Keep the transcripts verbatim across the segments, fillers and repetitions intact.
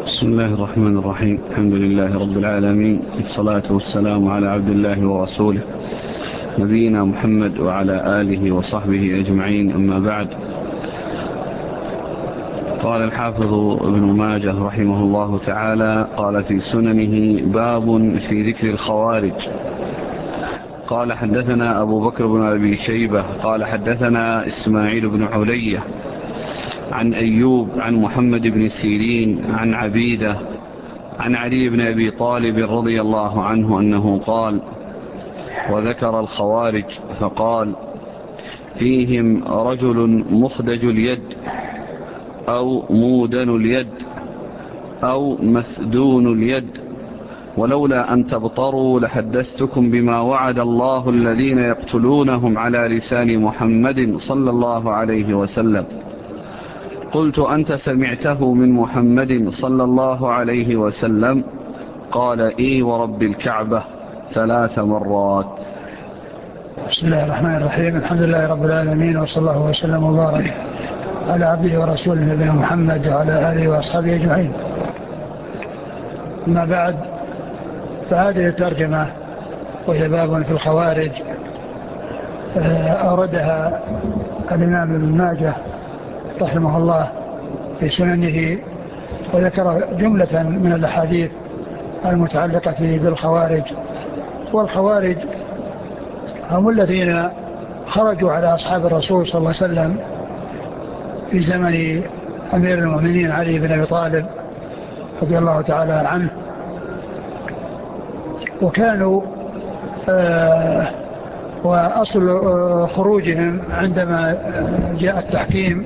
بسم الله الرحمن الرحيم. الحمد لله رب العالمين، والصلاة والسلام على عبد الله ورسوله نبينا محمد وعلى آله وصحبه أجمعين، أما بعد. قال الحافظ ابن ماجه رحمه الله تعالى قال في سننه: باب في ذكر الخوارج. قال حدثنا أبو بكر بن أبي شيبة قال حدثنا إسماعيل بن علية عن أيوب عن محمد بن سيرين عن عبيدة عن علي بن أبي طالب رضي الله عنه أنه قال: وذكر الخوارج فقال: فيهم رجل مخدج اليد أو مودن اليد أو مسدون اليد، ولولا أن تبطروا لحدثتكم بما وعد الله الذين يقتلونهم على لسان محمد صلى الله عليه وسلم. قلت: أنت سمعته من محمد صلى الله عليه وسلم؟ قال: إي ورب الكعبة ثلاث مرات. بسم الله الرحمن الرحيم. الحمد لله رب العالمين، وصلى الله وسلم وبارك على عبده ورسوله نبينا محمد وعلى آله وأصحابه أجمعين. أما بعد، فهذه الترجمة وهي باب في الخوارج أوردها الإمام ابن ماجه رحمه الله في سننه، وذكر جملة من الأحاديث المتعلقة بالخوارج. والخوارج هم الذين خرجوا على أصحاب الرسول صلى الله عليه وسلم في زمن أمير المؤمنين علي بن أبي طالب رضي الله تعالى عنه، وكانوا آه وأصل آه خروجهم عندما جاء التحكيم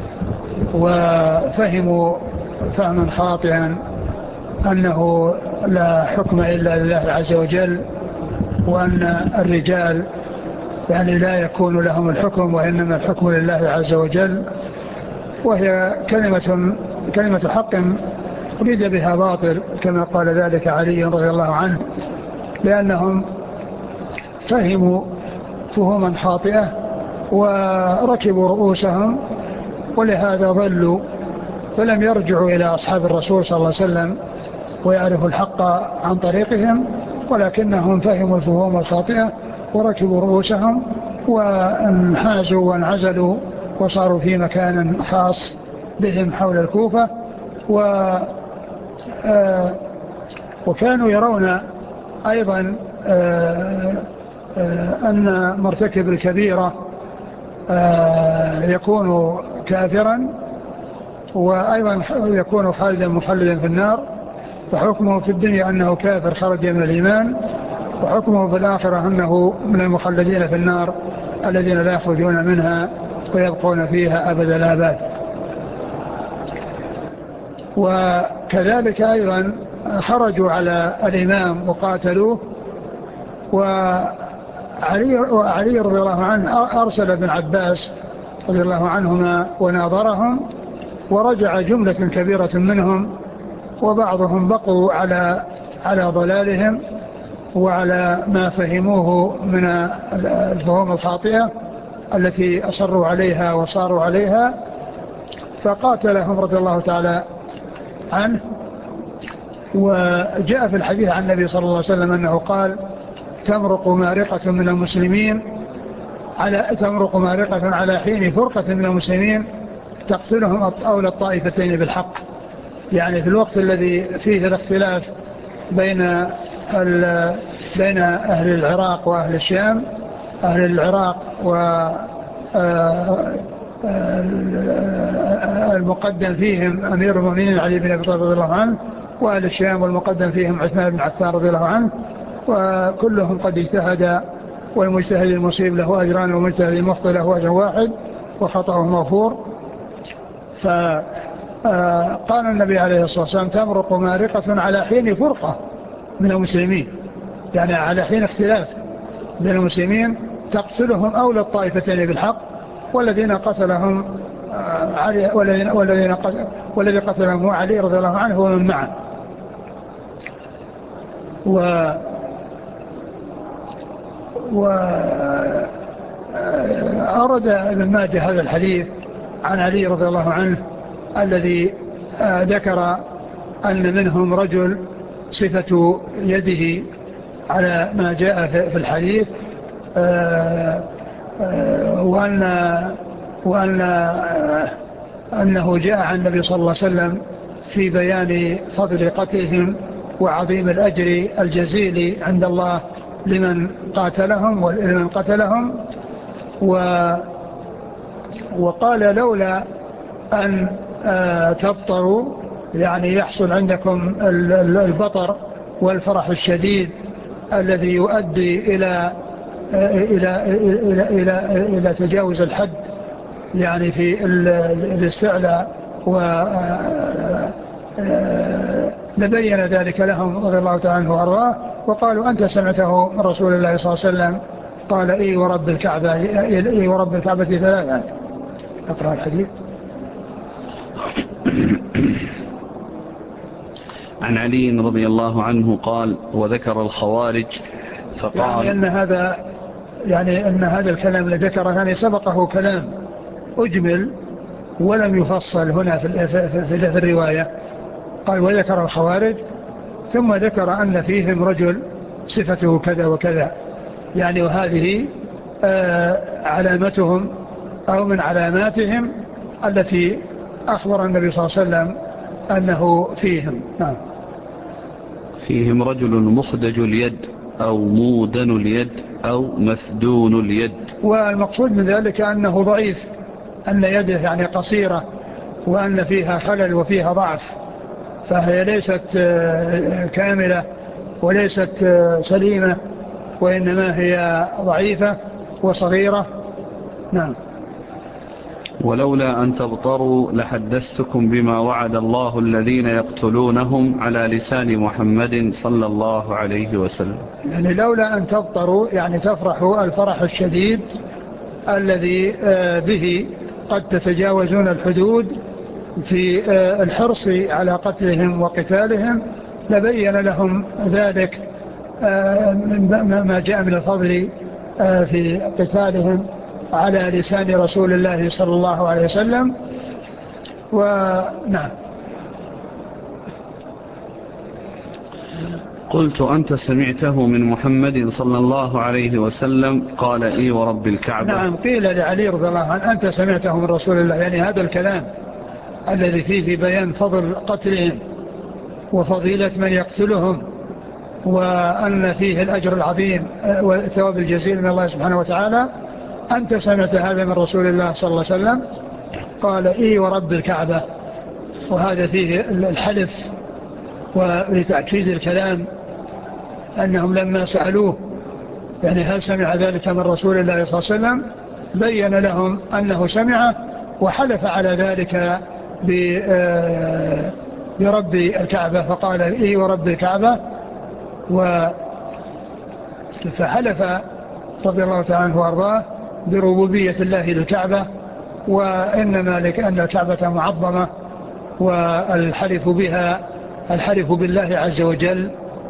وفهموا فهما خاطئا أنه لا حكم إلا لله عز وجل، وأن الرجال يعني لا يكون لهم الحكم وإنما الحكم لله عز وجل، وهي كلمة كلمة حق أريد بها باطل كما قال ذلك علي رضي الله عنه، لأنهم فهموا فهما خاطئة وركبوا رؤوسهم، ولهذا ضلوا فلم يرجعوا إلى أصحاب الرسول صلى الله عليه وسلم ويعرفوا الحق عن طريقهم، ولكنهم فهموا الفهوم الخاطئة وركبوا رؤوسهم وانحازوا وانعزلوا وصاروا في مكان خاص بهم حول الكوفة. و آه وكانوا يرون أيضا آه آه أن مرتكب الكبيرة آه يكون كافرا، وأيضا يكون خالدا مخلدا في النار، فحكمه في الدنيا أنه كافر خرج من الإيمان، وحكمه في الآخرة أنه من المخلدين في النار الذين لا يخرجون منها ويبقون فيها أبد الآباد. وكذلك أيضا خرجوا على الإمام وقاتلوه، وعلي, وعلي رضي الله عنه أرسل ابن عباس رضي الله عنهما وناظرهم، ورجع جملة كبيرة منهم، وبعضهم بقوا على على ضلالهم وعلى ما فهموه من الفهوم الخاطئة التي أصروا عليها وصاروا عليها، فقاتلهم رضي الله تعالى عنه. وجاء في الحديث عن النبي صلى الله عليه وسلم أنه قال: تمرق مارقة من المسلمين على تمرق مارقة على حين فرقة من المسلمين تقتلهم أولى الطائفتين بالحق، يعني في الوقت الذي فيه الاختلاف بين بين أهل العراق وأهل الشام، أهل العراق والمقدم فيهم أمير المؤمنين علي بن أبي طالب رضي الله عنه، وأهل الشام والمقدم فيهم عثمان بن عفان رضي الله عنه، وكلهم قد اجتهد، والمجتهد المصيب له أجران والمجتهد المخطئ له أجر واحد وخطأه مغفور. فقال النبي عليه الصلاة والسلام: تمرق مارقة على حين فرقة من المسلمين، يعني على حين اختلاف بين المسلمين تقتلهم أولى الطائفتين بالحق، والذين قتلهم علي والذين والذين قتل والذي قتلهم هو علي رضي الله عنه ومن معه. و وأرد ابن ماجه هذا الحديث عن علي رضي الله عنه الذي ذكر أن منهم رجل صفة يده على ما جاء في الحديث، وأن وأن أنه جاء عن النبي صلى الله عليه وسلم في بيان فضل قتلهم وعظيم الأجر الجزيل عند الله لمن قاتلهم ولمن قتلهم. وقال لولا أن تبطروا يعني يحصل عندكم البطر والفرح الشديد الذي يؤدي إلى إلى إلى إلى إلى تجاوز الحد يعني في الاستعلاء، و لبين ذلك لهم رضي الله تعالى عنه وارضاه، وقالوا أنت سمعته من رسول الله صلى الله عليه وسلم؟ قال إي ورب الكعبة، إي ورب الكعبة ثلاثا. اقرأ الحديث. عن علي رضي الله عنه قال: وذكر الخوارج فقال يعني أن هذا يعني أن هذا الكلام الذي ذكره يعني سبقه كلام أجمل ولم يفصل هنا في, في, في, في الرواية. قال وذكر الخوارج ثم ذكر أن فيهم رجل صفته كذا وكذا، يعني وهذه آه علامتهم أو من علاماتهم التي أخبر النبي صلى الله عليه وسلم أنه فيهم. نعم. فيهم رجل مخدج اليد أو مودن اليد أو مسدون اليد. والمقصود من ذلك أنه ضعيف، أن يده يعني قصيرة وأن فيها خلل وفيها ضعف، فهي ليست كاملة وليست سليمة، وإنما هي ضعيفة وصغيرة. نعم. ولولا أن تبطروا لحدثتكم بما وعد الله الذين يقتلونهم على لسان محمد صلى الله عليه وسلم. يعني لولا أن تبطروا يعني تفرحوا الفرح الشديد الذي به قد تتجاوزون الحدود في الحرص على قتلهم وقتالهم، لبين لهم ذلك ما جاء من الفضل في قتالهم على لسان رسول الله صلى الله عليه وسلم. ونعم. قلت أنت سمعته من محمد صلى الله عليه وسلم؟ قال إي ورب الكعبة. نعم، قيل لعلي رضي الله عنه أنت سمعته من رسول الله، يعني هذا الكلام الذي فيه في بيان فضل قتلهم وفضيلة من يقتلهم وأن فيه الأجر العظيم والثواب الجزيل من الله سبحانه وتعالى، أنت سمعت هذا من رسول الله صلى الله عليه وسلم؟ قال إي ورب الكعبة. وهذا فيه الحلف ولتأكيد الكلام، أنهم لما سألوه يعني هل سمع ذلك من رسول الله صلى الله عليه وسلم بين لهم أنه سمعه وحلف على ذلك برب الكعبة، فقال إي ورب الكعبة. فحلف رضي الله تعالى عنه وارضاه بربوبية الله للكعبة، وإنما لأن الكعبة معظمة، والحلف بها الحلف بالله عز وجل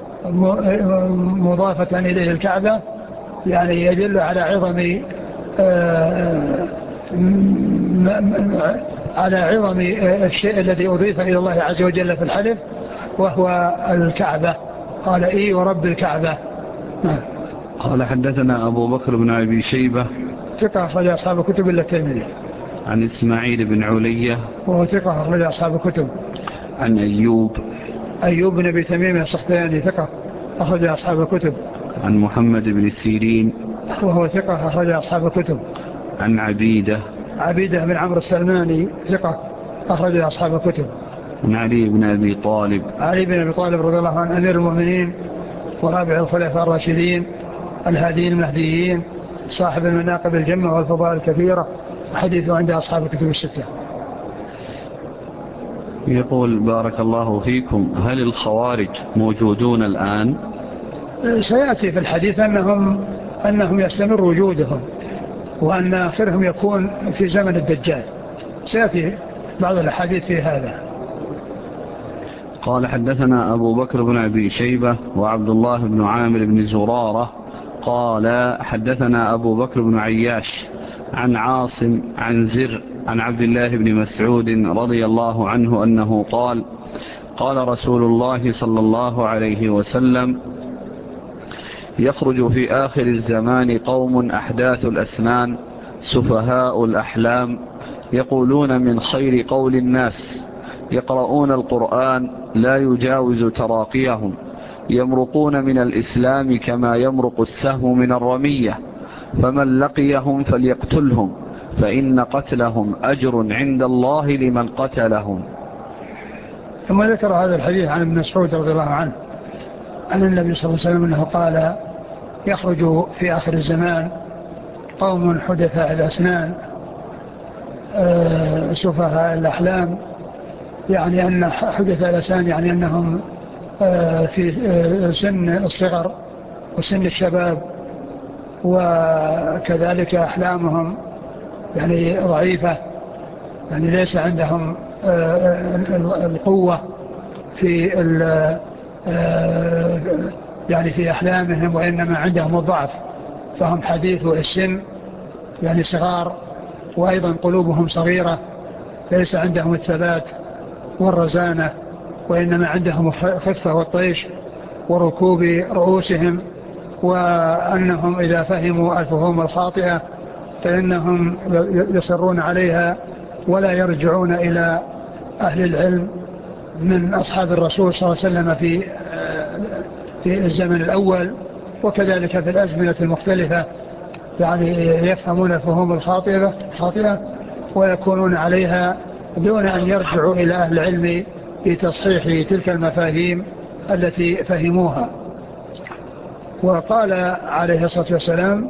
مضافة إليه الكعبة يعني يدل على عظم على عظم الشيء الذي أضيف إلى الله عز وجل في الحلف، وهو الكعبة. قال إي ورب الكعبة. قال حدثنا أبو بكر بن أبي شيبة ثقة أخرج أصحاب الكتب إلا الترمذي. عن إسماعيل بن علية وهو ثقة أخرج أصحاب الكتب. عن أيوب أيوب بن أبي تميم السختياني ثقة أخرج أصحاب الكتب. عن محمد بن سيرين وهو ثقة أخرج أصحاب الكتب. عن عبيدة عبيدة بن عمرو السلماني ثقة أخرج أصحاب الكتب. عن علي بن أبي طالب علي بن أبي طالب رضي الله عنه أمير المؤمنين ورابع الخلفاء الراشدين الهاديين المهديين صاحب المناقب الجمة والفضائل الكثيرة، وحديثه عند أصحاب الكتب الستة. يقول بارك الله فيكم: هل الخوارج موجودون الآن؟ سيأتي في الحديث أنهم, أنهم يستمر وجودهم، وأن آخرهم يكون في زمن الدجال. سيأتي بعض الحديث في هذا. قال حدثنا أبو بكر بن أبي شيبة وعبد الله بن عامر بن زرارة قال حدثنا أبو بكر بن عياش عن عاصم عن زر عن عبد الله بن مسعود رضي الله عنه أنه قال: قال رسول الله صلى الله عليه وسلم: يخرج في آخر الزمان قوم أحداث الأسنان سفهاء الأحلام يقولون من خير قول الناس يقرؤون القرآن لا يجاوز تراقيهم يمرقون من الإسلام كما يمرق السهم من الرمية فمن لقيهم فليقتلهم فإن قتلهم أجر عند الله لمن قتلهم. ثم ذكر هذا الحديث عن ابن مسعود رضي الله عنه أن النبي صلى الله عليه وسلم أنه قال: يخرج في آخر الزمان قوم حدثاء الأسنان سفهاء الأحلام، يعني أن حدثاء الأسنان يعني أنهم في سن الصغر وسن الشباب، وكذلك أحلامهم يعني ضعيفة، يعني ليس عندهم القوة في يعني في أحلامهم، وإنما عندهم الضعف، فهم حديث السن يعني صغار، وأيضا قلوبهم صغيرة، ليس عندهم الثبات والرزانة، وإنما عندهم الخفة والطيش وركوب رؤوسهم، وأنهم إذا فهموا الفهوم الخاطئة فإنهم يصرون عليها ولا يرجعون إلى أهل العلم من أصحاب الرسول صلى الله عليه وسلم في في الزمن الأول، وكذلك في الأزمنة المختلفة، يعني يفهمون الفهوم الخاطئة خاطئة ويكونون عليها دون أن يرجعوا إلى أهل العلم في تصحيح تلك المفاهيم التي فهموها. وقال عليه الصلاة والسلام: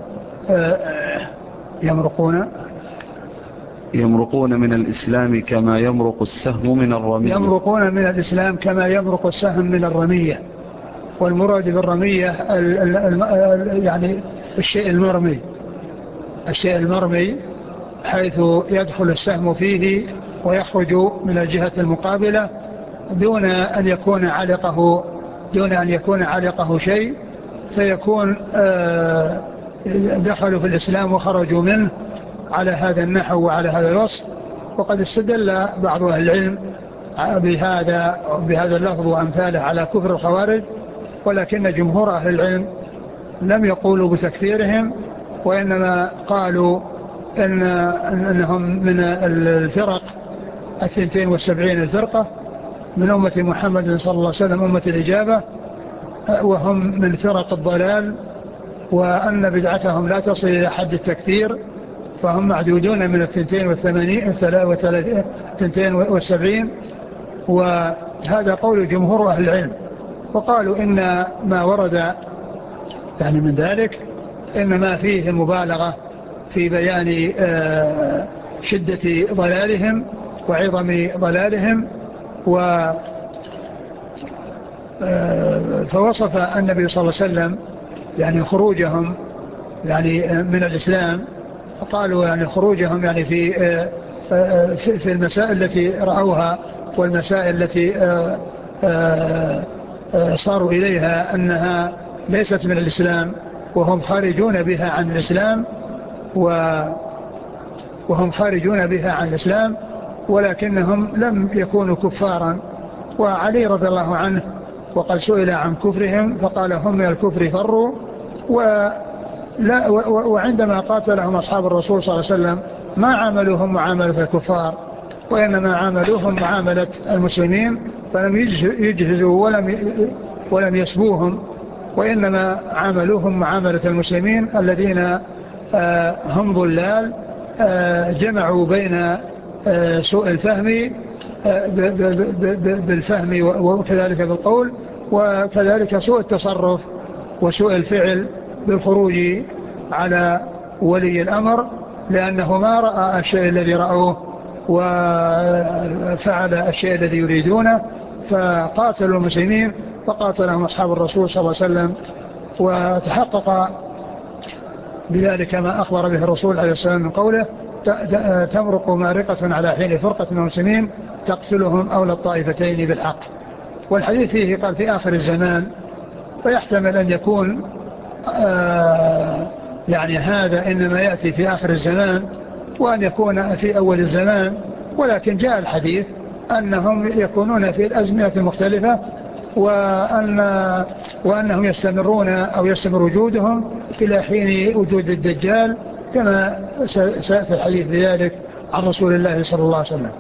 يمرقون يمرقون من الإسلام كما يمرق السهم من الرمية يمرقون من الإسلام كما يمرق السهم من الرمية. والمراد بالرمية ال ال ال يعني الشيء المرمي الشيء المرمي حيث يدخل السهم فيه ويخرج من الجهة المقابلة دون أن يكون علقه دون أن يكون علقه شيء، فيكون دخلوا في الإسلام وخرجوا منه على هذا النحو وعلى هذا الوصف. وقد استدل بعض أهل العلم بهذا بهذا اللفظ وأمثاله على كفر الخوارج، ولكن جمهور أهل العلم لم يقولوا بتكفيرهم، وإنما قالوا إن أنهم من الفرق الثنتين والسبعين الفرقة من أمة محمد صلى الله عليه وسلم أمة الإجابة، وهم من فرق الضلال، وأن بدعتهم لا تصل إلى حد التكفير، فهم معدودون من الثنتين والثمانين الثنتين والسبعين. وهذا قول جمهور أهل العلم. وقالوا إن ما ورد يعني من ذلك إنما فيه مبالغة في بيان شدة ضلالهم وعظم ضلالهم. و فوصف النبي صلى الله عليه وسلم يعني خروجهم يعني من الإسلام، فقالوا يعني خروجهم يعني في في المسائل التي رأوها والمسائل التي صاروا إليها أنها ليست من الإسلام، وهم خارجون بها عن الإسلام وهم خارجون بها عن الإسلام ولكنهم لم يكونوا كفارا. وعلي رضي الله عنه وقد سئل عن كفرهم فقال: هم من الكفر فروا. ولا وعندما قاتلهم أصحاب الرسول صلى الله عليه وسلم ما عاملوهم معاملة الكفار، وإنما عاملوهم معاملة المسلمين، فلم يجهزوا ولم ولم يسبوهم، وإنما عاملوهم معاملة المسلمين الذين هم ضلال جمعوا بين سوء الفهم بالفهم وكذلك بالقول، وكذلك سوء التصرف وسوء الفعل بالخروج على ولي الأمر، لأنه ما رأى الشيء الذي رأوه وفعل الشيء الذي يريدونه، فقاتلوا المسلمين فقاتلهم أصحاب الرسول صلى الله عليه وسلم. وتحقق بذلك ما أخبر به الرسول عليه السلام من قوله: تمرق مارقة على حين فرقة من المسلمين تقتلهم أولى الطائفتين بالحق. والحديث فيه قال في آخر الزمان، ويحتمل أن يكون آه يعني هذا إنما يأتي في آخر الزمان، وأن يكون في أول الزمان، ولكن جاء الحديث أنهم يكونون في الأزمنة المختلفة، وأن وأنهم يستمرون أو يستمر وجودهم إلى حين وجود الدجال، كما سيأتي الحديث بذلك عن رسول الله صلى الله عليه وسلم.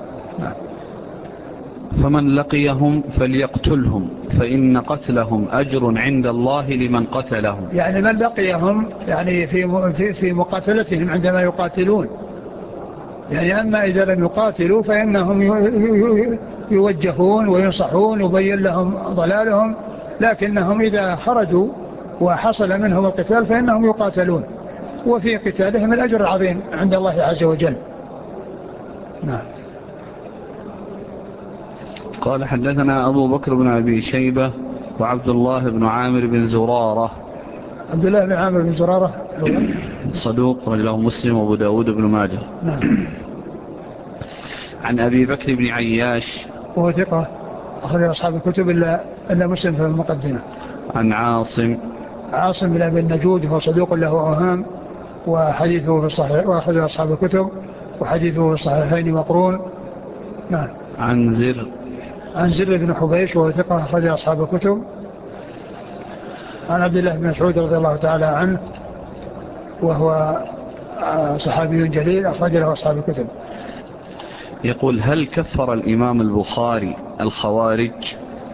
فمن لقيهم فليقتلهم فإن قتلهم أجر عند الله لمن قتلهم. يعني من لقيهم يعني في في مقاتلتهم عندما يقاتلون، يعني أما إذا لم يقاتلوا فإنهم يوجهون وينصحون ويبين لهم ضلالهم، لكنهم إذا خرجوا وحصل منهم القتال فإنهم يقاتلون، وفي قتالهم الأجر العظيم عند الله عز وجل. نعم. قال حدثنا أبو بكر بن أبي شيبة وعبد الله بن عامر بن زرارة. عبد الله بن عامر بن زرارة صدوق له مسلم وابو داود بن ماجه. نعم. عن أبي بكر بن عياش وهو ثقة أخرج أصحاب الكتب إلا, إلا مسلم في المقدمة. عن عاصم عاصم بن أبي النجود هو صدوق له أوهام وحديثه في الصحيح وأخرج أصحاب الكتب وحديثه في الصحيحين مقرون. نعم. عن زر عن زر بن حبيش وهو ثقة أخرج أصحاب الكتب. عن عبد الله بن مسعود رضي الله تعالى عنه وهو صحابي جليل أخرج له أصحاب الكتب. يقول: هل كفر الإمام البخاري الخوارج؟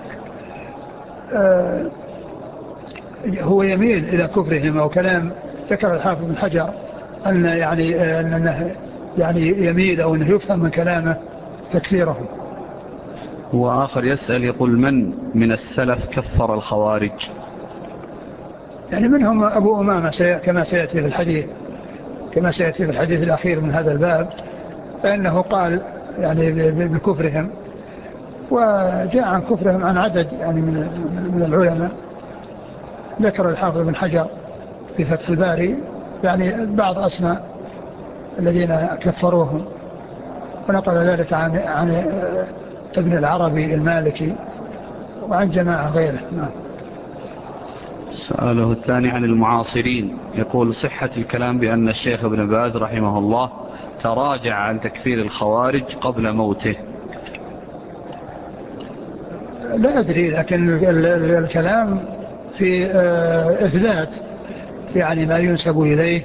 آه هو يميل إلى كفرهم، أو كلام ذكر الحافظ بن حجر أن يعني أنه يعني يميل أو أنه يفهم من كلامه تكفيرهم. وآخر يسأل يقول: من من السلف كفر الخوارج؟ يعني منهم أبو أمامة كما سيأتي في الحديث كما سيأتي في الحديث الأخير من هذا الباب، فإنه قال يعني بكفرهم، وجاء عن كفرهم عن عدد يعني من من العلماء، ذكر الحافظ بن حجر في فتح الباري يعني بعض أسماء الذين كفروهم، ونقل ذلك عن عن ابن العربي المالكي وعن جماعة غيره. نعم. سؤاله الثاني عن المعاصرين، يقول: صحة الكلام بأن الشيخ ابن باز رحمه الله تراجع عن تكفير الخوارج قبل موته؟ لا أدري، لكن الكلام في إثبات يعني ما ينسب إليه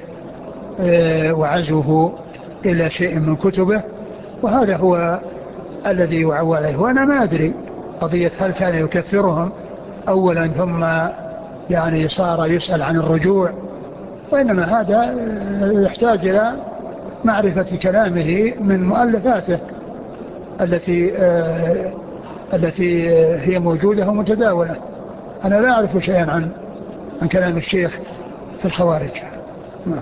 وعزوه إلى شيء من كتبه، وهذا هو الذي يعول عليه. وأنا ما أدري قضية هل كان يكفرهم أولا ثم يعني صار يسأل عن الرجوع، وإنما هذا يحتاج إلى معرفة كلامه من مؤلفاته التي آه التي هي موجودة ومتداولة. أنا لا أعرف شيئا عن عن كلام الشيخ في الخوارج. نعم.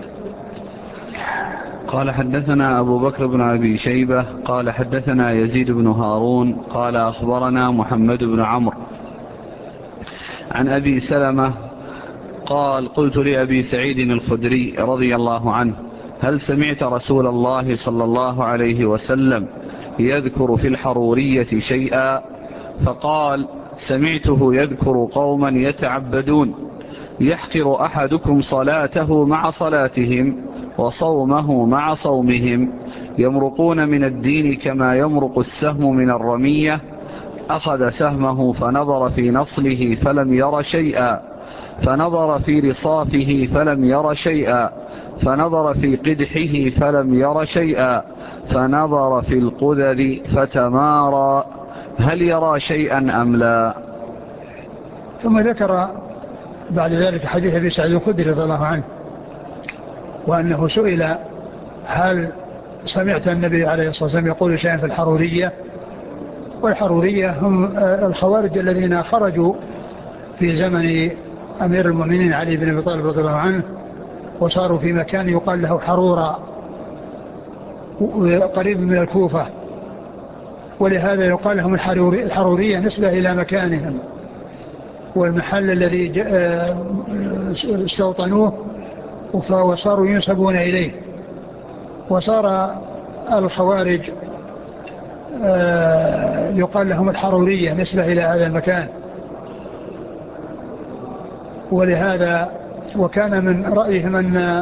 قال: حدثنا أبو بكر بن أبي شيبة قال حدثنا يزيد بن هارون قال أخبرنا محمد بن عمرو عن أبي سلمة قال: قلت لأبي سعيد الخدري رضي الله عنه: هل سمعت رسول الله صلى الله عليه وسلم يذكر في الحرورية شيئا؟ فقال: سمعته يذكر قوما يتعبدون يحقر أحدكم صلاته مع صلاتهم وصومه مع صومهم، يمرقون من الدين كما يمرق السهم من الرمية، أخذ سهمه فنظر في نصله فلم ير شيئا، فنظر في رصافه فلم ير شيئا، فنظر في قدحه فلم ير شيئا، فنظر في القذر فتمارى، هل يرى شيئا أم لا؟ ثم ذكر بعد ذلك حديث أبي سعيد الخدري رضي الله عنه، وأنه سئل: هل سمعت النبي عليه الصلاة والسلام يقول شيئا في الحرورية؟ والحرورية هم الخوارج الذين خرجوا في زمن أمير المؤمنين علي بن أبي طالب رضي الله عنه، وصاروا في مكان يقال له حرورة قريب من الكوفة، ولهذا يقال لهم الحرورية نسبة إلى مكانهم والمحل الذي استوطنوه، وصاروا ينسبون إليه. وصار الخوارج يقال لهم الحرورية نسبة إلى هذا المكان، ولهذا وكان من رأيهم أن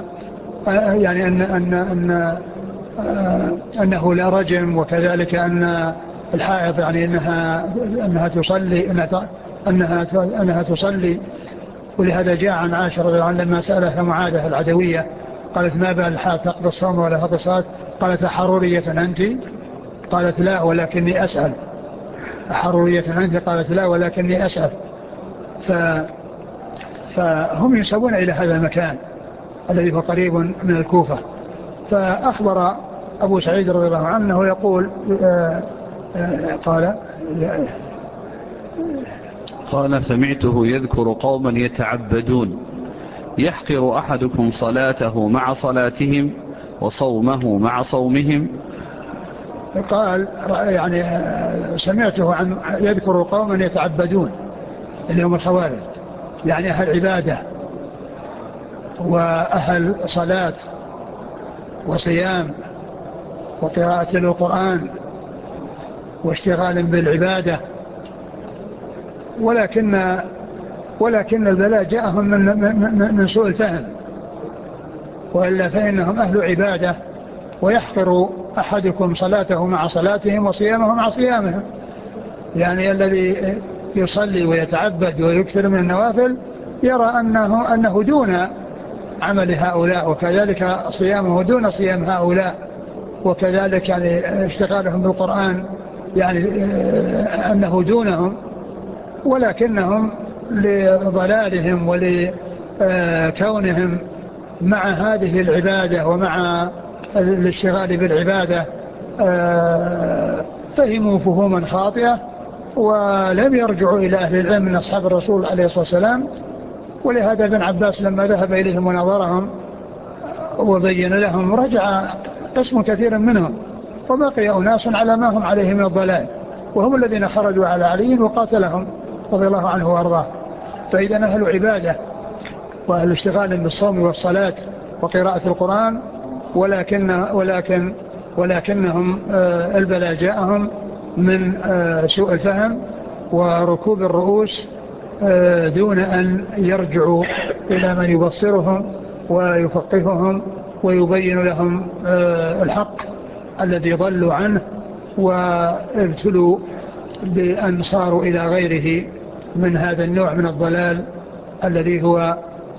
يعني أن أن أن أنه لا رجم، وكذلك أن الحائض يعني أنها, أنها تصلي أنها, أنها, أنها تصلي. ولهذا جاء عن عائشة رضي الله عنها لما سألها معاذة العدوية قالت ما بال الحائض تقضي الصوم ولا تقضي الصلاة؟ قالت حرورية أنت؟ قالت لا ولكني أسأل. حرورية أنت؟ قالت لا ولكني أسأل. ف فهم ينسبون إلى هذا المكان الذي هو قريب من الكوفة. فأخبر أبو سعيد رضي الله عنه يقول آآ آآ قال قال سمعته يذكر قوما يتعبدون يحقر أحدكم صلاته مع صلاتهم وصومه مع صومهم. قال يعني سمعته عن يذكر قوما يتعبدون اللي هم الخوارج، يعني أهل عبادة وأهل صلاة وصيام وقراءة القرآن واشتغال بالعبادة، ولكن ولكن البلاء جاءهم من, من, من سوء الفهم، وإلا فإنهم أهل عبادة. ويحقر أحدكم صلاته مع صلاتهم وصيامه مع صيامهم، يعني الذي يصلي ويتعبد ويكثر من النوافل يرى أنه, أنه دون عمل هؤلاء، وكذلك صيامه دون صيام هؤلاء، وكذلك يعني اشتغالهم بالقرآن يعني أنه دونهم، ولكنهم لضلالهم ولكونهم مع هذه العبادة ومع الاشتغال بالعبادة فهموا فهوما خاطئة ولم يرجعوا إلى أهل العلم من أصحاب الرسول عليه الصلاة والسلام. ولهذا ابن عباس لما ذهب إليهم ونظرهم وبين لهم رجع قسم كثير منهم، وبقي أناس على ما هم عليه من الضلال، وهم الذين خرجوا على علي وقاتلهم رضي الله عنه وارضاه. فإذا أهل عبادة وأهل اشتغال بالصوم والصلاة وقراءة القرآن، ولكن ولكن ولكنهم البلاء جاءهم من سوء الفهم وركوب الرؤوس دون أن يرجعوا إلى من يبصرهم ويفقههم ويبين لهم الحق الذي ضلوا عنه، وابتلوا بأن صاروا إلى غيره من هذا النوع من الضلال الذي هو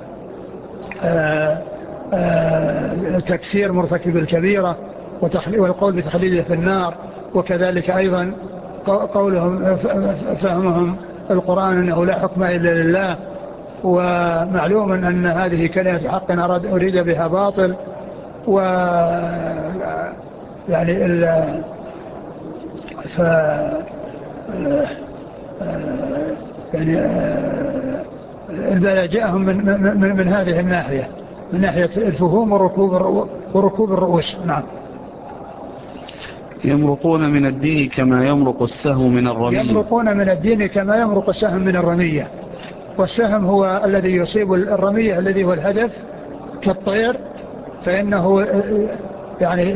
تكفير مرتكب الكبيرة والقول بتخليده في النار، وكذلك أيضا قولهم فهمهم القرآن أنه لا حكم إلا لله، ومعلوم أن هذه كلمة حق أراد أريد بها باطل. و يعني ال ف يعني البلاء جاءهم من, من, من هذه الناحية، من ناحية الفهوم وركوب, وركوب الرؤوس. نعم. يمرقون من الدين كما يمرق السهم من الرمية. يمرقون من الدين كما يمرق السهم من الرمية. والسهم هو الذي يصيب الرمية الذي هو الهدف كالطير، فإنه يعني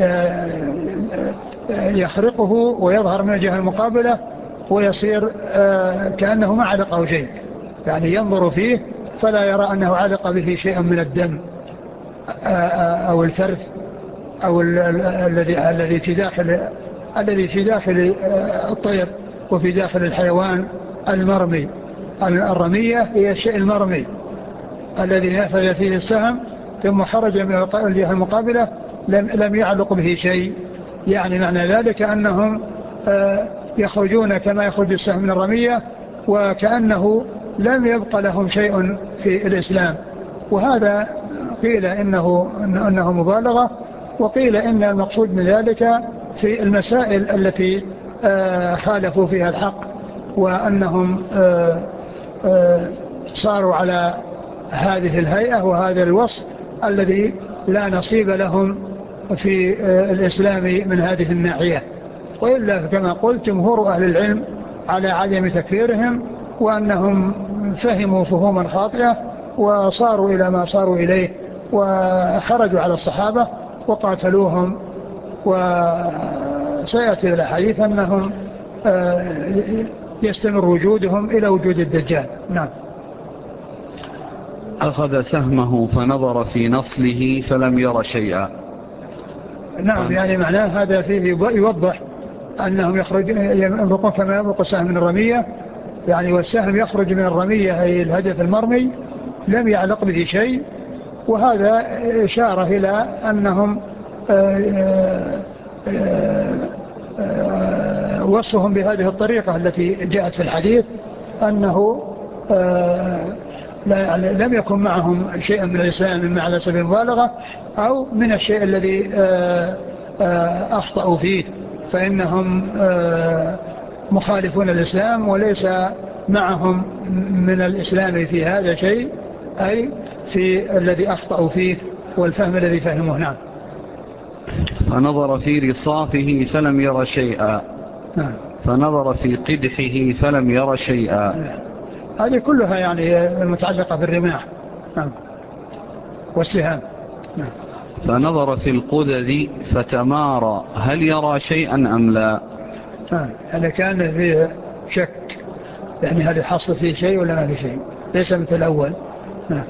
يخرقه ويظهر من الجهة المقابلة ويصير كأنه ما علقه شيء، يعني ينظر فيه فلا يرى أنه علق به شيء من الدم أو الفرث أو الذي الذي في داخل الذي في داخل الطير وفي داخل الحيوان المرمي. الرمية هي الشيء المرمي الذي نفذ فيه السهم ثم خرج من الجهة المقابلة لم لم يعلق به شيء، يعني معنى ذلك أنهم يخرجون كما يخرج السهم من الرمية وكأنه لم يبقى لهم شيء في الإسلام. وهذا قيل إنه, إنه مبالغة، وقيل إن المقصود من ذلك في المسائل التي خالفوا فيها الحق، وأنهم صاروا على هذه الهيئة وهذا الوصف الذي لا نصيب لهم في الإسلام من هذه الناحية. وإلا كما قلت جمهور أهل العلم على عدم تكفيرهم، وأنهم فهموا فهوما خاطئة وصاروا إلى ما صاروا إليه، وخرجوا على الصحابة وقاتلوهم. وسيأتي الحديث أنهم يستمر وجودهم إلى وجود الدجال. نعم. أخذ سهمه فنظر في نصله فلم ير شيئا. نعم، يعني معناه هذا فيه يوضح أنهم يخرج يمرقون كما يمرق السهم من الرمية، يعني والسهم يخرج من الرمية أي الهدف المرمي لم يعلق به شيء. وهذا إشارة إلى أنهم وصفهم بهذه الطريقة التي جاءت في الحديث أنه لم يكن معهم شيء من الإسلام مما على سبيل المبالغة أو من الشيء الذي أخطأوا فيه، فإنهم مخالفون الإسلام وليس معهم من الإسلام في هذا شيء، أي في الذي أخطأوا فيه والفهم الذي فهموه. نعم. فنظر في رصافه فلم ير شيئا. نعم. فنظر في قدحه فلم ير شيئا. هذه كلها يعني المتعلقة بالرماح. نعم. والسهام. نعم. فنظر في القدد فتمارى هل يرى شيئا أم لا. نعم. يعني كان فيه شك، يعني هل يحصل فيه شيء ولا ما فيه شيء، ليس مثل الأول. نعم.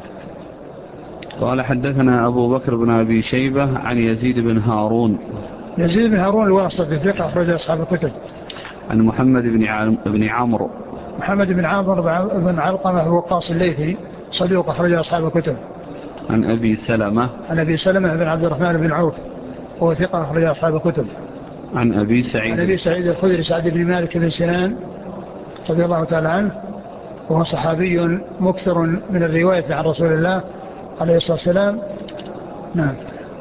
قال حدثنا أبو بكر بن أبي شيبة عن يزيد بن هارون. يزيد بن هارون الواسطي ثقة أخرج أصحاب الكتب. عن محمد بن عمرو. محمد بن عمرو بن علقمة الوقاص الليثي صدوق أخرج أصحاب الكتب. عن أبي سلمة. عن أبي سلمة بن عبد الرحمن بن عوف وهو ثقة أخرج أصحاب الكتب. عن أبي سعيد. عن أبي سعيد الخدري سعد بن مالك بن سنان رضي الله تعالى عنه، وهو صحابي مكثر من الرواية عن رسول الله عليه الصلاة والسلام. نعم.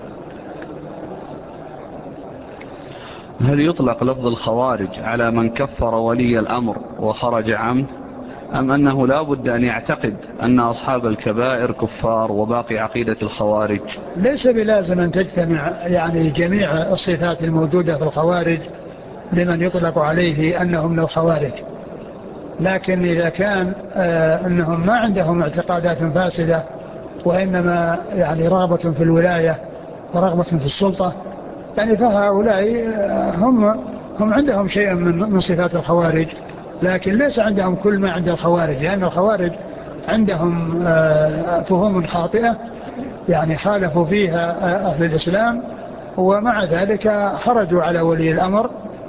هل يطلق لفظ الخوارج على من كفر ولي الأمر وخرج عنه، أم أنه لا بد أن يعتقد أن أصحاب الكبائر كفار وباقي عقيدة الخوارج؟ ليس بلازم أن تجتمع يعني جميع الصفات الموجودة في الخوارج لمن يطلق عليه أنهم من الخوارج، لكن إذا كان آه أنهم ما عندهم اعتقادات فاسدة وإنما يعني رغبة في الولاية ورغبة في السلطة، يعني فهؤلاء هم هم عندهم شيء من من صفات الخوارج، لكن ليس عندهم كل ما عند الخوارج، لأن الخوارج عندهم فهوم خاطئة يعني خالفوا فيها أهل الإسلام، ومع ذلك خرجوا على ولي الأمر.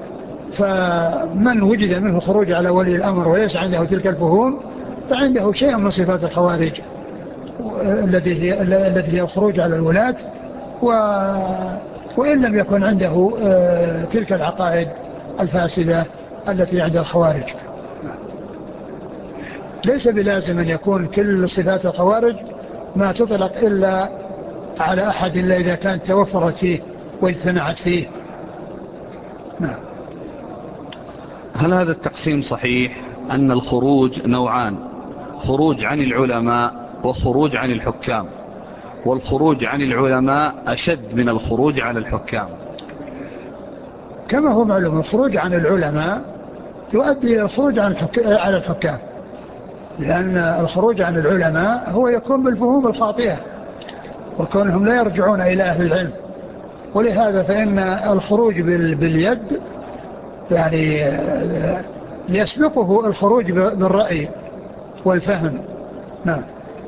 فمن وجد منه خروج على ولي الأمر وليس عنده تلك الفهوم فعنده شيء من صفات الخوارج الذي هي الذي هي الخروج على الولاة، و وإن لم يكن عنده تلك العقائد الفاسدة التي عند الخوارج. ليس بلازم أن يكون كل صفات الخوارج ما تطلق إلا على أحد إلا إذا كانت توفرت فيه واجتمعت فيه. نعم. هل هذا التقسيم صحيح أن الخروج نوعان، خروج عن العلماء وخروج عن الحكام، والخروج عن العلماء أشد من الخروج على الحكام؟ كما هو معلوم الخروج عن العلماء يؤدي إلى الخروج عن على الحكام، لأن الخروج عن العلماء هو يكون بالفهوم الخاطئة وكونهم لا يرجعون إلى أهل العلم، ولهذا فإن الخروج باليد يعني يسبقه الخروج بالرأي والفهم. نعم.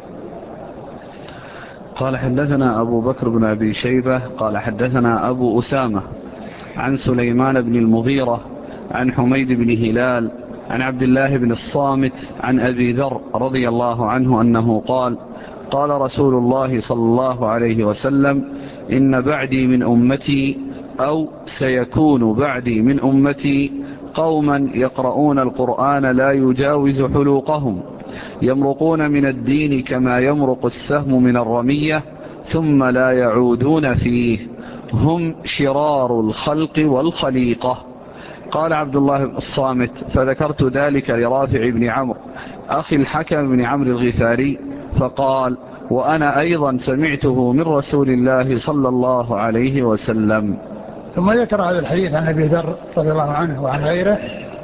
قال حدثنا أبو بكر بن أبي شيبة قال حدثنا أبو أسامة عن سليمان بن المغيرة عن حميد بن هلال عن عبد الله بن الصامت عن أبي ذر رضي الله عنه أنه قال قال رسول الله صلى الله عليه وسلم إن بعدي من أمتي أو سيكون بعدي من أمتي قوما يقرؤون القرآن لا يجاوز حلوقهم يمرقون من الدين كما يمرق السهم من الرمية ثم لا يعودون فيه هم شرار الخلق والخليقة. قال عبد الله بن الصامت فذكرت ذلك لرافع بن عمرو أخي الحكم بن عمرو الغفاري فقال وأنا أيضا سمعته من رسول الله صلى الله عليه وسلم. ثم ذكر هذا الحديث عن أبي ذر رضي الله عنه وعن غيره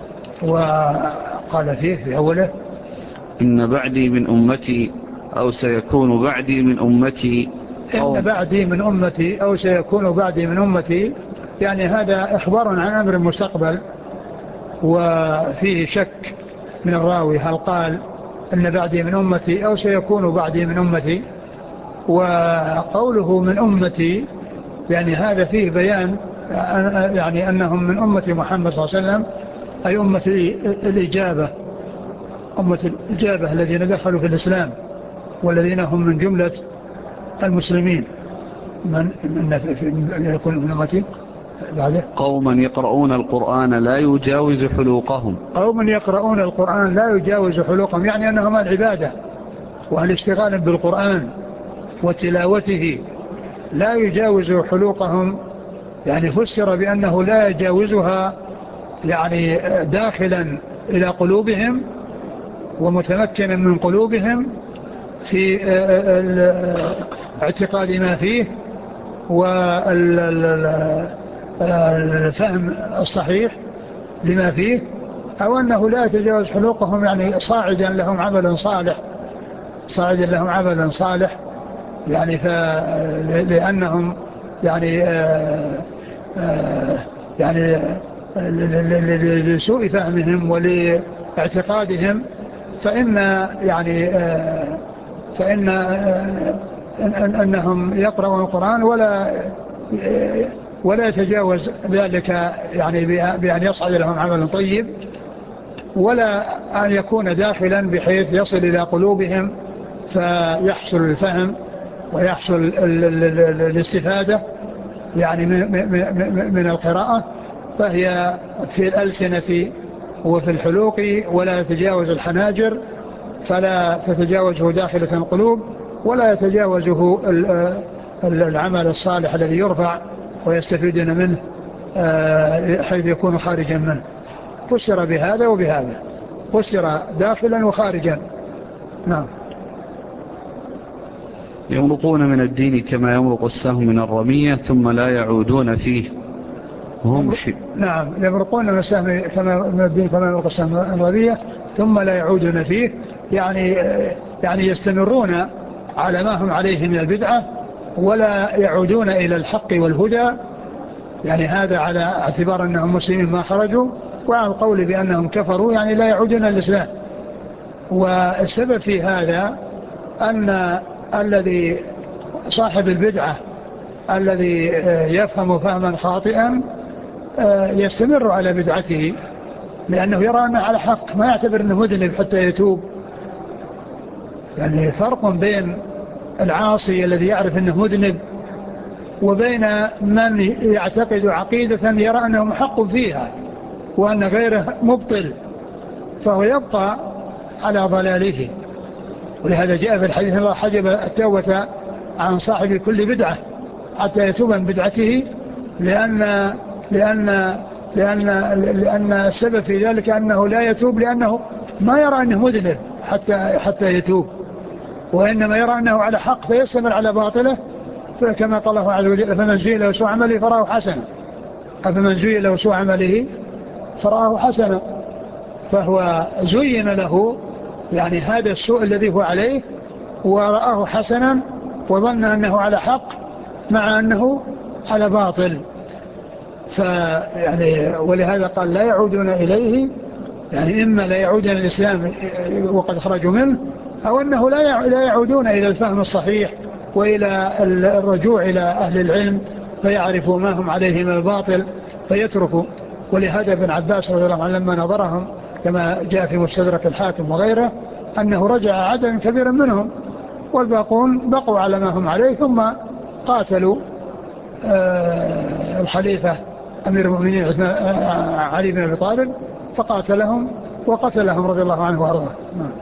وقال فيه في أوله إن بعدي من أمتي أو سيكون بعدي من أمتي إن بعدي من أمتي أو سيكون بعدي من أمتي، يعني هذا إخبار عن أمر مستقبل وفيه شك من الراوي هل قال إن بعدي من أمتي أو سيكون بعدي من أمتي، وقوله من أمتي يعني هذا فيه بيان يعني أنهم من أمة محمد صلى الله عليه وسلم، أي أمة الإجابة، أمة الإجابة الذين دخلوا في الإسلام والذين هم من جملة المسلمين. من من يكون من أمتي بعده قوما يقرؤون القرآن لا يجاوز حلوقهم. قوم يقرؤون القرآن لا يجاوز حلوقهم، يعني أنهم العبادة والاشتغال بالقرآن وتلاوته لا يجاوز حلوقهم، يعني فسر بأنه لا يجاوزها يعني داخلا إلى قلوبهم ومتمكنا من قلوبهم في اعتقاد ما فيه والفهم الصحيح لما فيه، أو أنه لا يتجاوز حلوقهم يعني صاعدا لهم عمل صالح، صاعدا لهم عمل صالح يعني لأنهم يعني آآ آآ يعني لسوء فهمهم ولاعتقادهم، فإن يعني فإن أنهم يقرؤون القرآن ولا ولا يتجاوز ذلك يعني بأن يصعد لهم عمل طيب، ولا أن يكون داخلا بحيث يصل إلى قلوبهم فيحصل الفهم ويحصل الاستفادة يعني من القراءة، فهي في الألسنة وفي الحلوق ولا يتجاوز الحناجر، فلا تتجاوزه داخلة القلوب ولا يتجاوزه العمل الصالح الذي يرفع ويستفيدون منه حيث يكون خارجا منه. فسر بهذا وبهذا، فسر داخلا وخارجا. نعم. يمرقون من الدين كما يمرق السهم من الرمية ثم لا يعودون فيه هم شيء. نعم، يمرقون من السهم كما من الدين كما يمرق السهم من الرمية ثم لا يعودون فيه، يعني يعني يستمرون على ما هم عليه من البدعة ولا يعودون إلى الحق والهدى، يعني هذا على اعتبار أنهم مسلمين ما خرجوا، وعلى القول بأنهم كفروا يعني لا يعودون الإسلام. والسبب في هذا أن الذي صاحب البدعة الذي يفهم فهما خاطئا يستمر على بدعته لأنه يرى أنه على حق، ما يعتبر أنه مذنب حتى يتوب. يعني فرق بين العاصي الذي يعرف أنه مذنب وبين من يعتقد عقيدة يرى أنه محق فيها وأن غيره مبطل، فهو يبقى على ضلاله. ولهذا جاء في الحديث الله حجب التوبة عن صاحب كل بدعة حتى يتوب من بدعته، لأن لأن لأن لأن السبب في ذلك أنه لا يتوب لأنه ما يرى أنه مذنب حتى حتى يتوب، وإنما يرى أنه على حق فيستمر على باطله. فكما قال الله عز وجل: فمن زين له سوء عمله فراه حسنا، فمن زين له سوء عمله فراه حسنا، فهو زين له يعني هذا السوء الذي هو عليه ورآه حسنا وظن أنه على حق مع أنه على باطل. فيعني ولهذا قال لا يعودون إليه، يعني إما لا يعودون إلى الإسلام وقد خرجوا منه، أو أنه لا يعودون إلى الفهم الصحيح وإلى الرجوع إلى أهل العلم فيعرفوا ما هم عليه من الباطل فيتركوا. ولهذا ابن عباس رضي الله عنه لما نظرهم كما جاء في مستدرك الحاكم وغيره أنه رجع عدد كبير منهم والباقون بقوا على ما هم عليه، ثم قاتلوا آه الخليفة أمير المؤمنين علي بن أبي طالب فقاتلهم وقتلهم رضي الله عنه وأرضاه.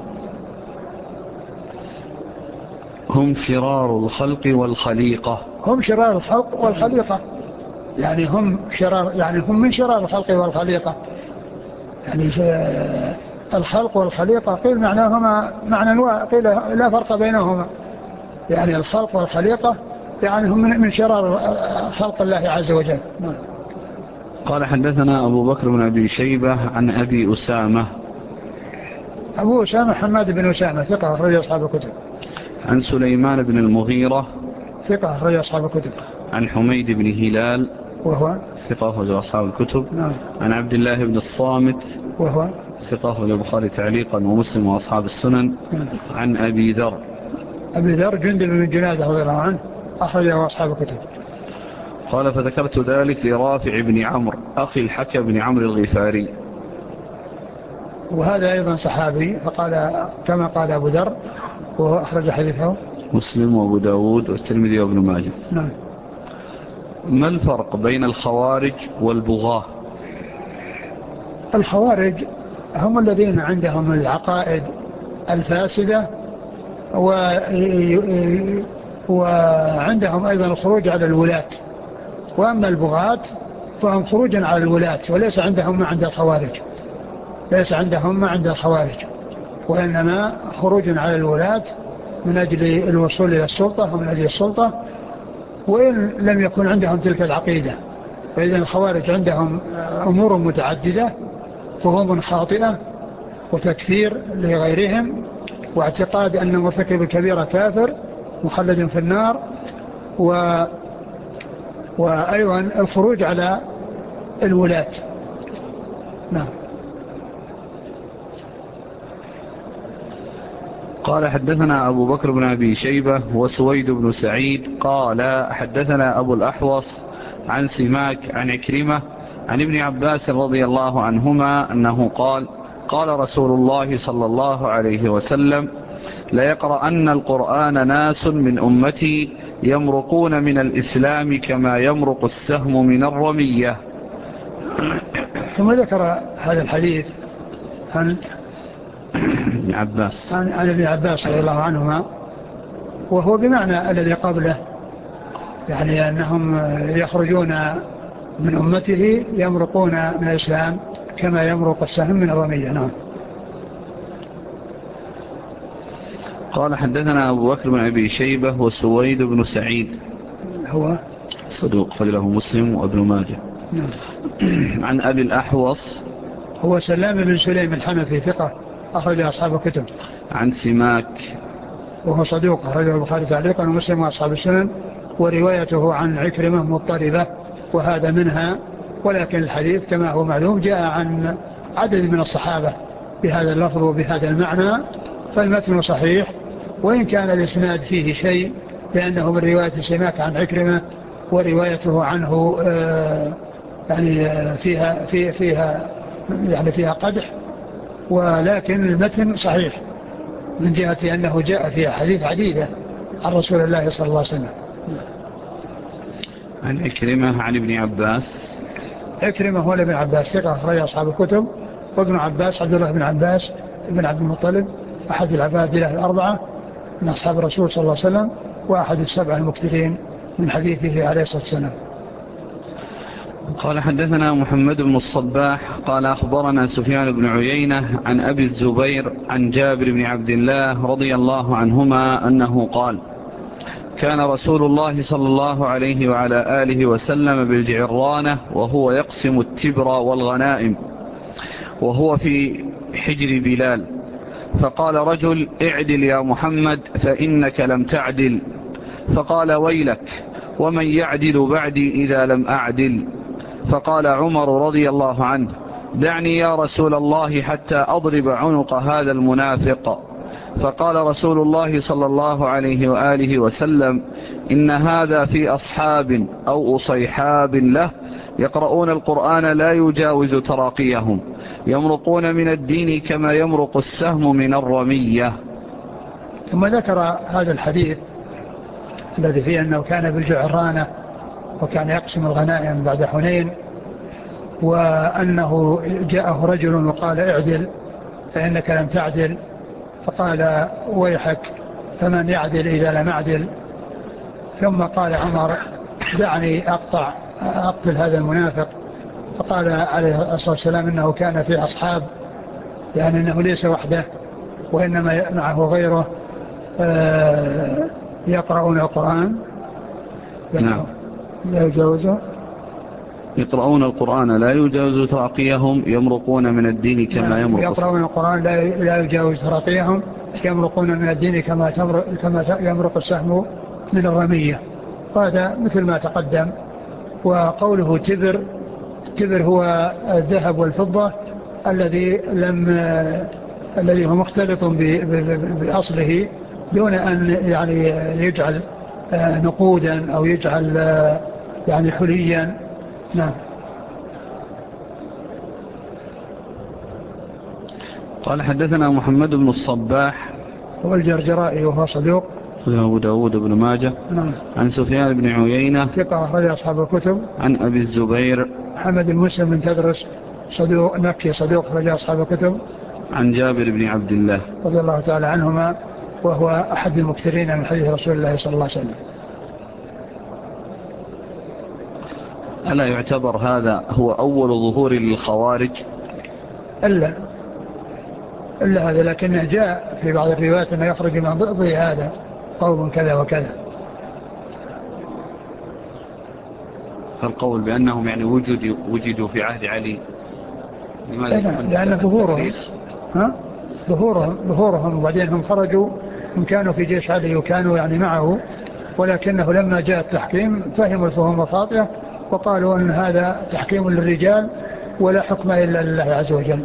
هم شرار الخلق والخليقة. هم شرار الخلق والخليقة، يعني هم شرار، يعني هم من شرار الخلق والخليقة. يعني الخلق والخليقة قيل معناهما معنى قيل لا فرق بينهما، يعني الخلق والخليقة يعني هم من شرار خلق الله عز وجل. قال حدثنا أبو بكر بن أبي شيبة عن أبي أسامة. أبو أسامة حماد بن أسامة ثقة أخرج أصحاب الكتب. عن سليمان بن المغيرة ثقة أخرج أصحاب الكتب. عن حميد بن هلال وهو ثقة أخرج أصحاب الكتب. نعم. عن عبد الله بن الصامت وهو ثقة أخرج البخاري تعليقا ومسلم وأصحاب السنن. نعم. عن أبي ذر أبي ذر جندب بن جنادة رضي الله عنه أخرجه أصحاب الكتب. قال فذكرت ذلك لرافع بن عمرو أخي الحكم بن عمرو الغفاري. وهذا أيضا صحابي، فقال كما قال أبو ذر، وهو أخرج حديثه مسلم وأبو داود والترمذي وابن ماجه. نعم. ما الفرق بين الخوارج والبغاة؟ الخوارج هم الذين عندهم العقائد الفاسدة، وعندهم أيضا الخروج على الولاة. وأما البغاة فهم خروج على الولاة، وليس عندهم ما عند الخوارج، ليس عندهم ما عند الخوارج، وإنما خروج على الولاة من أجل الوصول إلى السلطة ومن أجل السلطة، وإن لم يكن عندهم تلك العقيدة. فإذا الخوارج عندهم أمور متعددة، فهم خاطئة وتكفير لغيرهم، واعتقاد أن مرتكب الكبيرة كافر مخلد في النار، و وأيضا الخروج على الولاة. نعم. قال حدثنا أبو بكر بن أبي شيبة وسويد بن سعيد قال حدثنا أبو الأحوص عن سماك عن عكرمة عن ابن عباس رضي الله عنهما أنه قال قال رسول الله صلى الله عليه وسلم لا يقرأن القرآن ناس من أمتي يمرقون من الإسلام كما يمرق السهم من الرمية. ثم ذكر هذا الحديث عن ابن عباس عن, عن ابن عباس رضي الله عنهما، وهو بمعنى الذي قبله، يعني أنهم يخرجون من أمته يمرقون من الإسلام كما يمرق السهم من الرمية. نعم. قال حدثنا أبو بكر بن أبي شيبة وسويد بن سعيد هو صدوق فله مسلم وابن ماجه. نعم. عن أبي الأحوص هو سلام بن سليم الحنفي ثقة أخرج أصحاب الكتب. عن سماك وهو صدوق أخرجه البخاري تعليقا ومسلم وأصحاب السنن، وروايته عن عكرمة مضطربة وهذا منها، ولكن الحديث كما هو معلوم جاء عن عدد من الصحابة بهذا اللفظ وبهذا المعنى، فالمتن صحيح، وإن كان الإسناد فيه شيء لأنه من رواية سماك عن عكرمة، وروايته عنه آه يعني فيها في فيها يعني فيها قدح، ولكن المتن صحيح من جهة أنه جاء فيها حديث عديدة عن رسول الله صلى الله عليه وسلم. عن عكرمة عن ابن عباس. عكرمة هو ابن عباس ثقة أخرج أصحاب الكتب، وابن عباس عبد الله بن عباس ابن عبد المطلب أحد العبادلة الأربعة من أصحاب الرسول صلى الله عليه وسلم، وأحد السبعة المكثرين من حديثه عليه الصلاة والسلام. قال حدثنا محمد بن الصباح قال أخبرنا سفيان بن عيينة عن أبي الزبير عن جابر بن عبد الله رضي الله عنهما أنه قال كان رسول الله صلى الله عليه وعلى آله وسلم بالجعرانة وهو يقسم التبر والغنائم وهو في حجر بلال، فقال رجل اعدل يا محمد فإنك لم تعدل، فقال ويلك ومن يعدل بعدي إذا لم أعدل، فقال عمر رضي الله عنه دعني يا رسول الله حتى أضرب عنق هذا المنافق، فقال رسول الله صلى الله عليه وآله وسلم إن هذا في أصحاب أو أصيحاب له يقرؤون القرآن لا يجاوز تراقيهم يمرقون من الدين كما يمرق السهم من الرمية. ثم ذكر هذا الحديث الذي فيه أنه كان بالجعرانة وكان يقسم الغنائم بعد حنين، وأنه جاءه رجل وقال اعدل فإنك لم تعدل، فقال ويحك فمن يعدل إذا لم أعدل، ثم قال عمر دعني أقطع أقتل هذا المنافق، فقال عليه الصلاة والسلام إنه كان في أصحاب، يعني أنه ليس وحده وإنما معه غيره يقرؤون القرآن نعم لا يجاوزه يقرؤون القرآن لا يجاوز تراقيهم يمرقون من الدين كما يمرق يقرؤون القرآن لا يجاوز تراقيهم يمرقون من الدين كما كما يمرق السهم من الرمية. هذا مثل ما تقدم. وقوله تبر، التبر هو الذهب والفضة الذي لم الذي هو مختلط بأصله دون أن يعني يجعل نقودا أو يجعل يعني حليا. نعم. قال حدثنا محمد بن الصباح هو الجرجرائي وهو صدوق، أبو داود بن ماجه. نعم. عن سفيان بن عيينة ثقة أخرج أصحاب الكتب. عن أبي الزبير محمد بن مسلم بن تدرس صدوق مكي صدوق أخرج أصحاب الكتب. عن جابر بن عبد الله رضي الله تعالى عنهما، وهو أحد المكثرين من حديث رسول الله صلى الله عليه وسلم. ألا يعتبر هذا هو أول ظهور للخوارج؟ إلا إلا هذا، لكنه جاء في بعض الروايات أنه يخرج من ضئضي هذا قوم كذا وكذا. فالقول بأنهم يعني وجدوا, وجدوا في عهد علي، لماذا؟ لأن ظهورهم ها ظهورهم ظهورهم وبعدين هم خرجوا، هم كانوا في جيش علي وكانوا يعني معه، ولكنه لما جاء التحكيم فهموا الفهم الخاطئة وقالوا أن هذا تحكيم للرجال ولا حكم إلا لله عز وجل.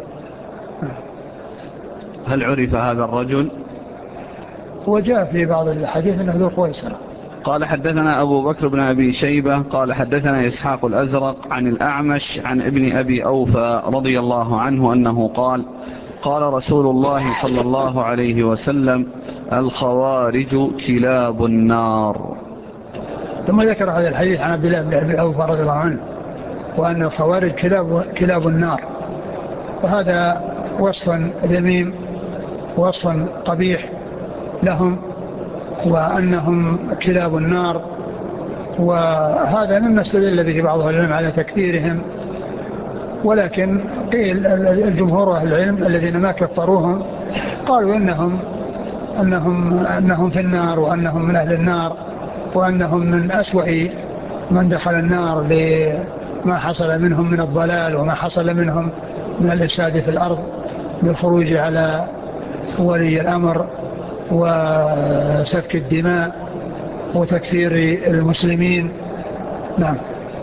هل عرف هذا الرجل؟ وجاء في بعض الحديث أنه ذو قويصرة. قال حدثنا أبو بكر بن أبي شيبة قال حدثنا إسحاق الأزرق عن الأعمش عن ابن أبي أوفى رضي الله عنه أنه قال قال رسول الله صلى الله عليه وسلم الخوارج كلاب النار. ثم ذكر هذا الحديث عن عبد الله بن أبي أوفى رضي الله عنه وأن الخوارج كلاب, كلاب النار، وهذا وصف ذميم، وصف قبيح لهم، وأنهم كلاب النار. وهذا مما استدل به بعض العلماء على تكفيرهم، ولكن قيل الجمهور أهل العلم الذين ما كفروهم قالوا إنهم, أنهم, أنهم في النار، وأنهم من أهل النار، وأنهم من أسوأ من دخل النار لما حصل منهم من الضلال وما حصل منهم من الإفساد في الأرض بالخروج على ولي الأمر وسفك الدماء وتكفير المسلمين. نعم.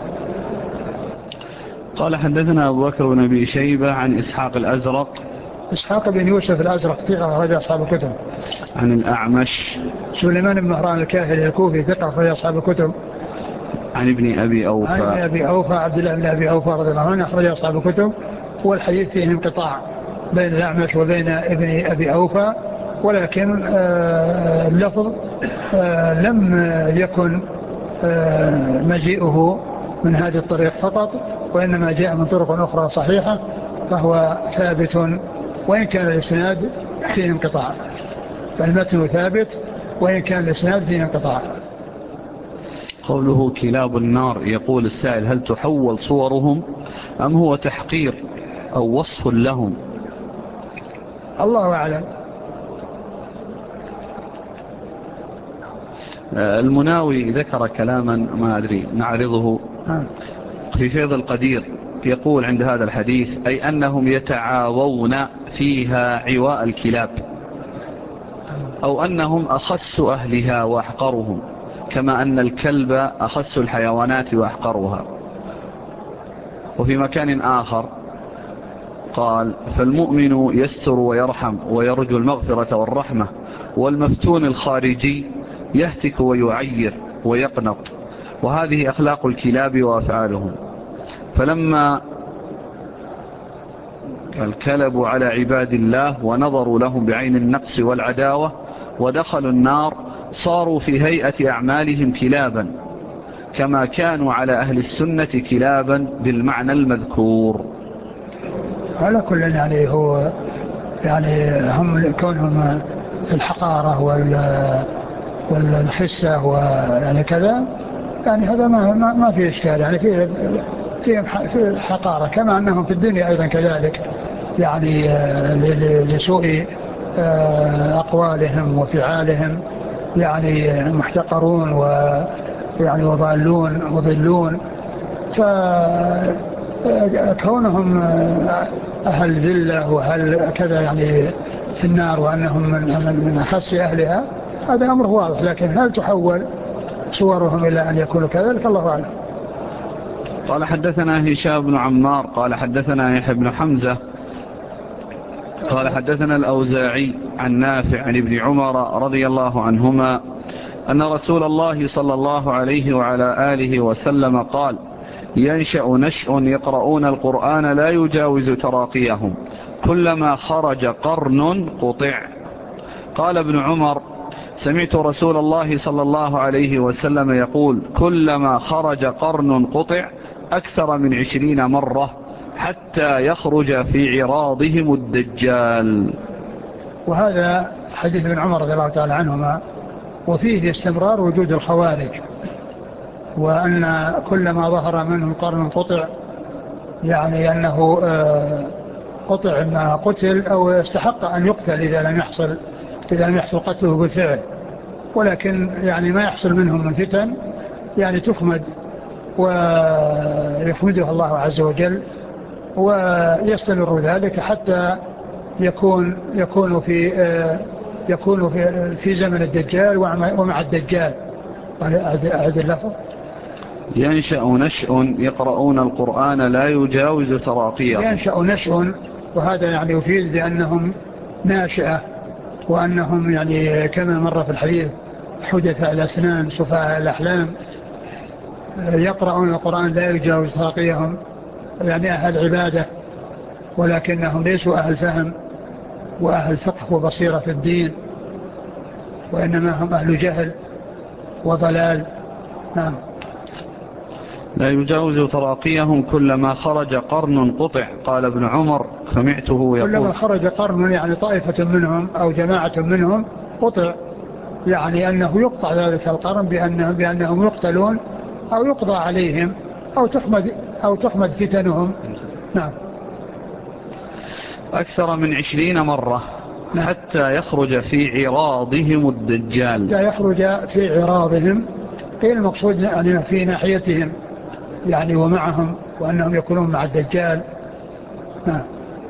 قال حدثنا أبو بكر بن أبي شيبة عن إسحاق الأزرق إسحاق بن يوسف الأزرق ثقة أخرج أصحاب الكتب. عن الأعمش سليمان بن مهران الكاهلي الكوفي ثقة أخرج أصحاب الكتب. عن ابن أبي أوفى عن ابن أبي أوفى عبد الله بن أبي أوفى رضي الله عنه أخرج أصحاب الكتب. والحديث فيه انقطاع بين الأعمش وبين ابن أبي أوفى، ولكن آه اللفظ آه لم يكن آه مجيئه من هذه الطريق فقط، وإنما جاء من طرق أخرى صحيحة، فهو ثابت وإن كان الإسناد فيه انقطاع. فالمتن ثابت وإن كان الإسناد فيه انقطاع. قوله كلاب النار، يقول السائل هل تحول صورهم أم هو تحقير أو وصف لهم؟ الله أعلم. المناوي ذكر كلاما ما أدري نعرضه في فيض القدير، يقول عند هذا الحديث أي أنهم يتعاوون فيها عواء الكلاب، أو أنهم أخس أهلها وأحقرهم، كما أن الكلب أخس الحيوانات وأحقرها. وفي مكان آخر قال فالمؤمن يستر ويرحم ويرجو المغفرة والرحمة، والمفتون الخارجي يهتك ويعير ويقنط، وهذه أخلاق الكلاب وأفعالهم. فلما الكلب على عباد الله ونظروا لهم بعين النقص والعداوة ودخلوا النار صاروا في هيئة أعمالهم كلابا، كما كانوا على أهل السنة كلابا بالمعنى المذكور. على كل يعني هو يعني هم كونهم في الحقارة والخسة ويعني كذا، يعني هذا ما ما في إشكال، يعني في في في الحقارة، كما أنهم في الدنيا أيضا كذلك، يعني لسوء أقوالهم وفعالهم يعني محتقرون ويعني وضالون وضلون. فكونهم أهل ذلة وأهل كذا يعني في النار، وأنهم من من أخس أهلها، هذا أمر واضح. لكن هل تحول صورهم إلى أن يكونوا كذلك؟ الله أعلم. قال حدثنا هشام بن عمار قال حدثنا يحيى بن حمزة قال حدثنا الأوزاعي عن نافع عن ابن عمر رضي الله عنهما أن رسول الله صلى الله عليه وعلى آله وسلم قال: ينشأ نشء يقرؤون القرآن لا يجاوز تراقيهم كلما خرج قرن قطع. قال ابن عمر: سمعت رسول الله صلى الله عليه وسلم يقول: كلما خرج قرن قطع أكثر من عشرين مرة حتى يخرج في عراضهم الدجال. وهذا حديث ابن عمر رضي الله تعالى عنهما، وفيه استمرار وجود الخوارج، وأن كلما ظهر منهم قرن قطع يعني أنه قطع ما قتل أو استحق أن يقتل إذا لم يحصل إذا لم يحصل قتله بالفعل، ولكن يعني ما يحصل منهم من فتن يعني تخمد ويخمدها الله عز وجل، ويستمر ذلك حتى يكون يكون في يكون في في زمن الدجال ومع الدجال. أعد اللفظ: ينشأ نشء يقرؤون القرآن لا يجاوز تراقيهم. ينشأ نشء، وهذا يعني يفيد بأنهم ناشئة، وأنهم يعني كما مر في الحديث حدث الأسنان سفهاء الأحلام. يقرؤون القرآن لا يجاوز تراقيهم، يعني أهل عبادة، ولكنهم ليسوا أهل فهم وأهل فقه وبصيرة في الدين، وإنما هم أهل جهل وضلال. نعم. لا يجاوز تراقيهم كلما خرج قرن قطع. قال ابن عمر: سمعته يقول: كلما خرج قرن يعني طائفة منهم أو جماعة منهم قطع، يعني أنه يقطع ذلك القرن بأنهم, بأنهم يقتلون أو يقضى عليهم أو تحمد, أو تحمد فتنهم. نعم. أكثر من عشرين مرة. نعم. حتى يخرج في عراضهم الدجال. حتى يخرج في عراضهم، قيل المقصود يعني في ناحيتهم يعني ومعهم، وأنهم يكونون مع الدجال. نعم.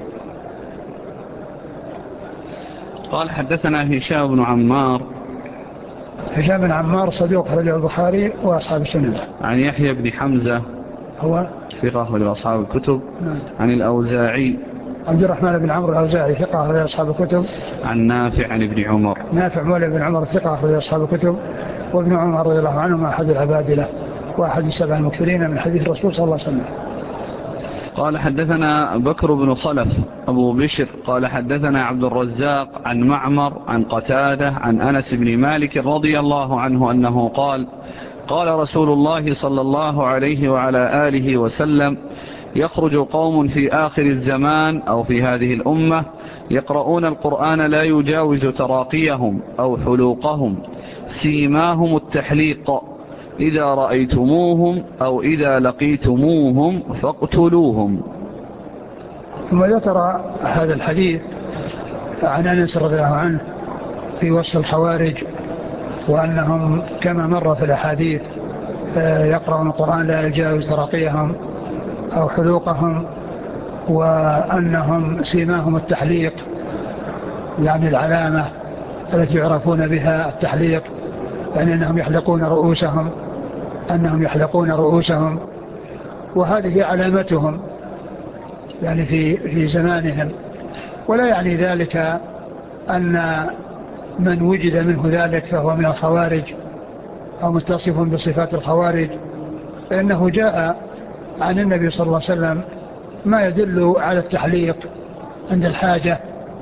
قال: حدثنا هشام بن عمار. هشام بن عمار صدوق أخرجه البخاري وأصحاب السنن. عن يحيى بن حمزة هو ثقة أخرج أصحاب الكتب. نعم. عن الأوزاعي عبد الرحمن بن عمرو الأوزاعي ثقة أخرج أصحاب الكتب. عن نافع عن ابن عمر. نافع مولى بن عمر ثقة أخرج أصحاب الكتب. وابن عمر رضي الله عنهما أحد العبادلة وأحد السبع المكثرين من حديث الرسول صلى الله عليه وسلم. قال: حدثنا بكر بن خلف أبو بشر قال: حدثنا عبد الرزاق عن معمر عن قتادة عن أنس بن مالك رضي الله عنه أنه قال: قال رسول الله صلى الله عليه وعلى آله وسلم: يخرج قوم في آخر الزمان أو في هذه الأمة يقرؤون القرآن لا يجاوز تراقيهم أو حلوقهم، سيماهم التحليق، إذا رأيتموهم أو إذا لقيتموهم فاقتلوهم. ثم ذكر هذا الحديث عن أنس رضي الله عنه في وصف الخوارج، وأنهم كما مر في الأحاديث يقرؤون القرآن لا يجاوز تراقيهم أو حلوقهم، وأنهم سيماهم التحليق، يعني العلامة التي يعرفون بها التحليق، يعني أنهم يحلقون رؤوسهم أنهم يحلقون رؤوسهم وهذه علامتهم يعني في في زمانهم. ولا يعني ذلك أن من وجد منه ذلك فهو من الخوارج أو متصف بصفات الخوارج، فإنه جاء عن النبي صلى الله عليه وسلم ما يدل على التحليق عند الحاجة،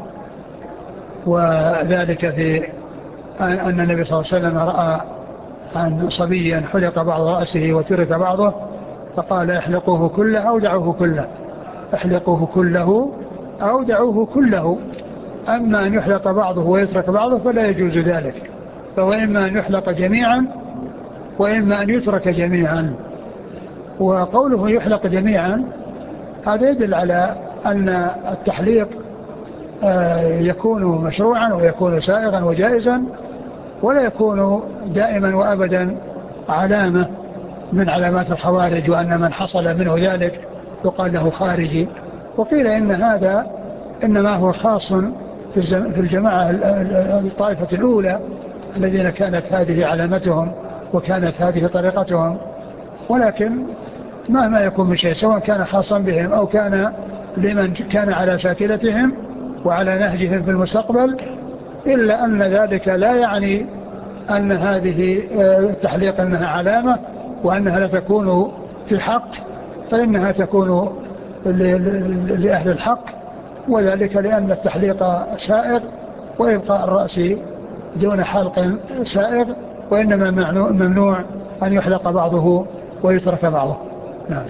وذلك في أن النبي صلى الله عليه وسلم رأى عن صبيا حلق بعض رأسه وترك بعضه فقال: احلقوه كله أو دعوه كله، احلقوه كله أو دعوه كله. أما أن يحلق بعضه ويترك بعضه فلا يجوز ذلك، فهو إما أن يحلق جميعا وإما أن يترك جميعا. وقوله يحلق جميعا هذا يدل على أن التحليق يكون مشروعا ويكون سائغا وجائزا، ولا يكون دائما وأبدا علامة من علامات الخوارج، وأن من حصل منه ذلك يقال له خارجي. وقيل إن هذا إنما هو خاص في الجماعة الطائفة الأولى الذين كانت هذه علامتهم وكانت هذه طريقتهم، ولكن مهما يكون من شيء سواء كان خاصا بهم أو كان لمن كان على شاكلتهم وعلى نهجهم في المستقبل، إلا أن ذلك لا يعني أن هذه التحليق أنها علامة وأنها لا تكون في الحق، فإنها تكون لأهل الحق، وذلك لأن التحليق سائغ وإبقاء الرأس دون حلق سائغ، وإنما ممنوع أن يحلق بعضه ويترك بعضه. نعم.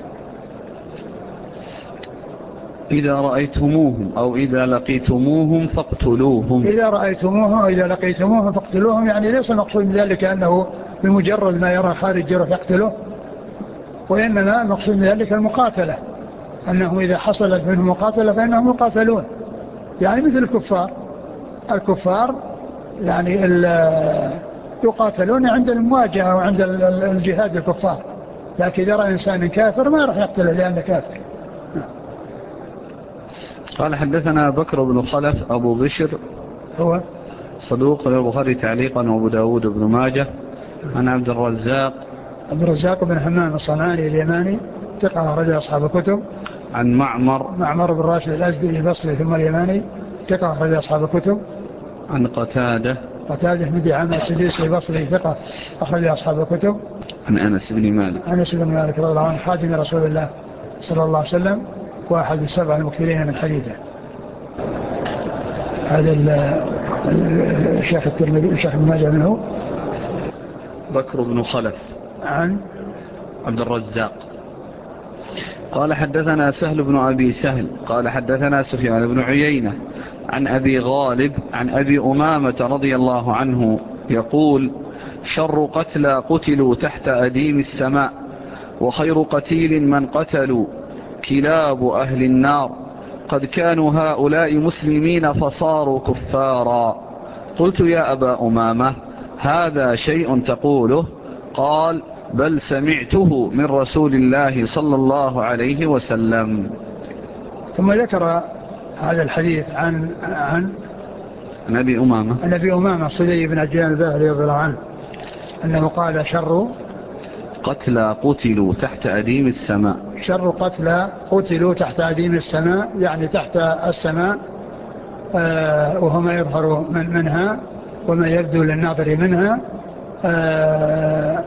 إذا رأيتموهم أو إذا لقيتموهم فاقتلوهم. إذا رأيتموهم أو إذا لقيتموهم فاقتلوهم، يعني ليس المقصود من ذلك أنه بمجرد ما يرى خارج جرح يقتله، وإنما المقصود من ذلك المقاتلة، أنهم إذا حصلت منهم مقاتلة فإنهم يقاتلون، يعني مثل الكفار. الكفار يعني يقاتلون عند المواجهة وعند الجهاد الكفار، لكن إذا رأى إنسان كافر ما راح يقتله لأنه كافر. قال حدثنا بكر بن خلف أبو بشر هو صدوق البخاري تعليقا وأبو داود بن ماجه عن عبد الرزاق عبد الرزاق بن حمام الصنعاني اليماني ثقة رجل أصحاب الكتب. عن معمر معمر بن راشد الأزدي البصري ثم اليماني ثقة رجل أصحاب الكتب. عن قتادة قتادة بن دعامة السديسي البصري ثقة أخرج أصحاب الكتب. عن أنس بن مالك أنس بن مالك رضي الله عنه خادم رسول الله صلى الله عليه وسلم وأحد السبع المكثرين من حديثه. هذا الشيخ الترمذي الشيخ ابن ماجه منه بكر بن خلف عن عبد الرزاق. قال حدثنا سهل بن أبي سهل قال حدثنا سفيان بن عيينة عن أبي غالب عن أبي أمامة رضي الله عنه يقول: شر قتلى قتلوا تحت أديم السماء، وخير قتيل من قتلوا كلاب أهل النار، قد كانوا هؤلاء مسلمين فصاروا كفارا. قلت: يا أبا أمامة هذا شيء تقوله؟ قال: بل سمعته من رسول الله صلى الله عليه وسلم. ثم ذكر هذا الحديث عن عن نبي أمامة نبي أمامة صدي بن عجلان الباهلي رضي الله عنه أنه قال: شر قتلى قتلوا تحت أديم السماء. شر قتلى قتلوا تحت أديم السماء، يعني تحت السماء، آه وهو ما يظهر من منها وما يبدو للناظر منها. آه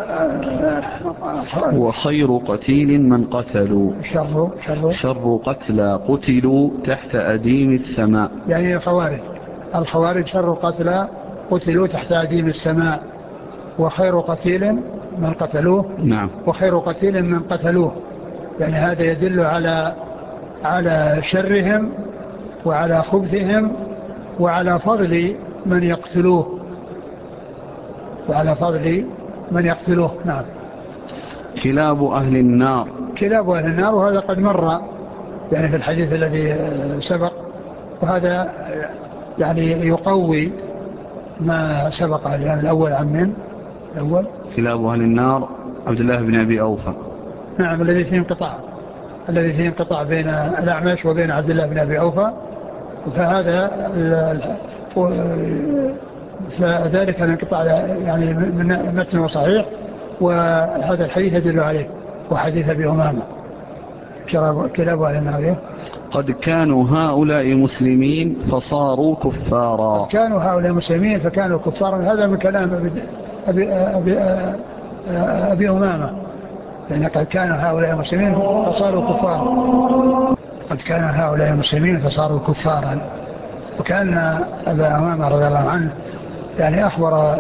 آه وخير قتيل من قتلوا شر شر شر قتلى قتلوا تحت أديم السماء، يعني الخوارج. الخوارج شر قتلى قتلوا تحت أديم السماء، وخير قتيل من قتلوه. نعم. وخير قتيل من قتلوه، يعني هذا يدل على على شرهم وعلى خبثهم وعلى فضل من يقتلوه وعلى فضل من يقتلوه. نعم. كلاب أهل النار. كلاب أهل النار، وهذا قد مر يعني في الحديث الذي سبق، وهذا يعني يقوي ما سبق، يعني الأول عن من الأول كلاب أهل النار عبد الله بن أبي أوفى. نعم، الذي فيه انقطاع الذي فيه انقطاع بين الأعمش وبين عبد الله بن أبي أوفى، فهذا فذلك الانقطاع يعني من متن صحيح، وهذا الحديث يدل عليه، وحديث أبي أمامة كلاب أهل النار. قد كانوا هؤلاء مسلمين فصاروا كفارا. قد كانوا هؤلاء مسلمين فكانوا كفارا، هذا من كلام أبي, أبي, أبي, أبي أمامة، لأن قد كانوا هؤلاء مسلمين فصاروا كفارا. قد كان هؤلاء مسلمين فصاروا كفارا. وكان أبا أمامة رضي الله عنه يعني أخبر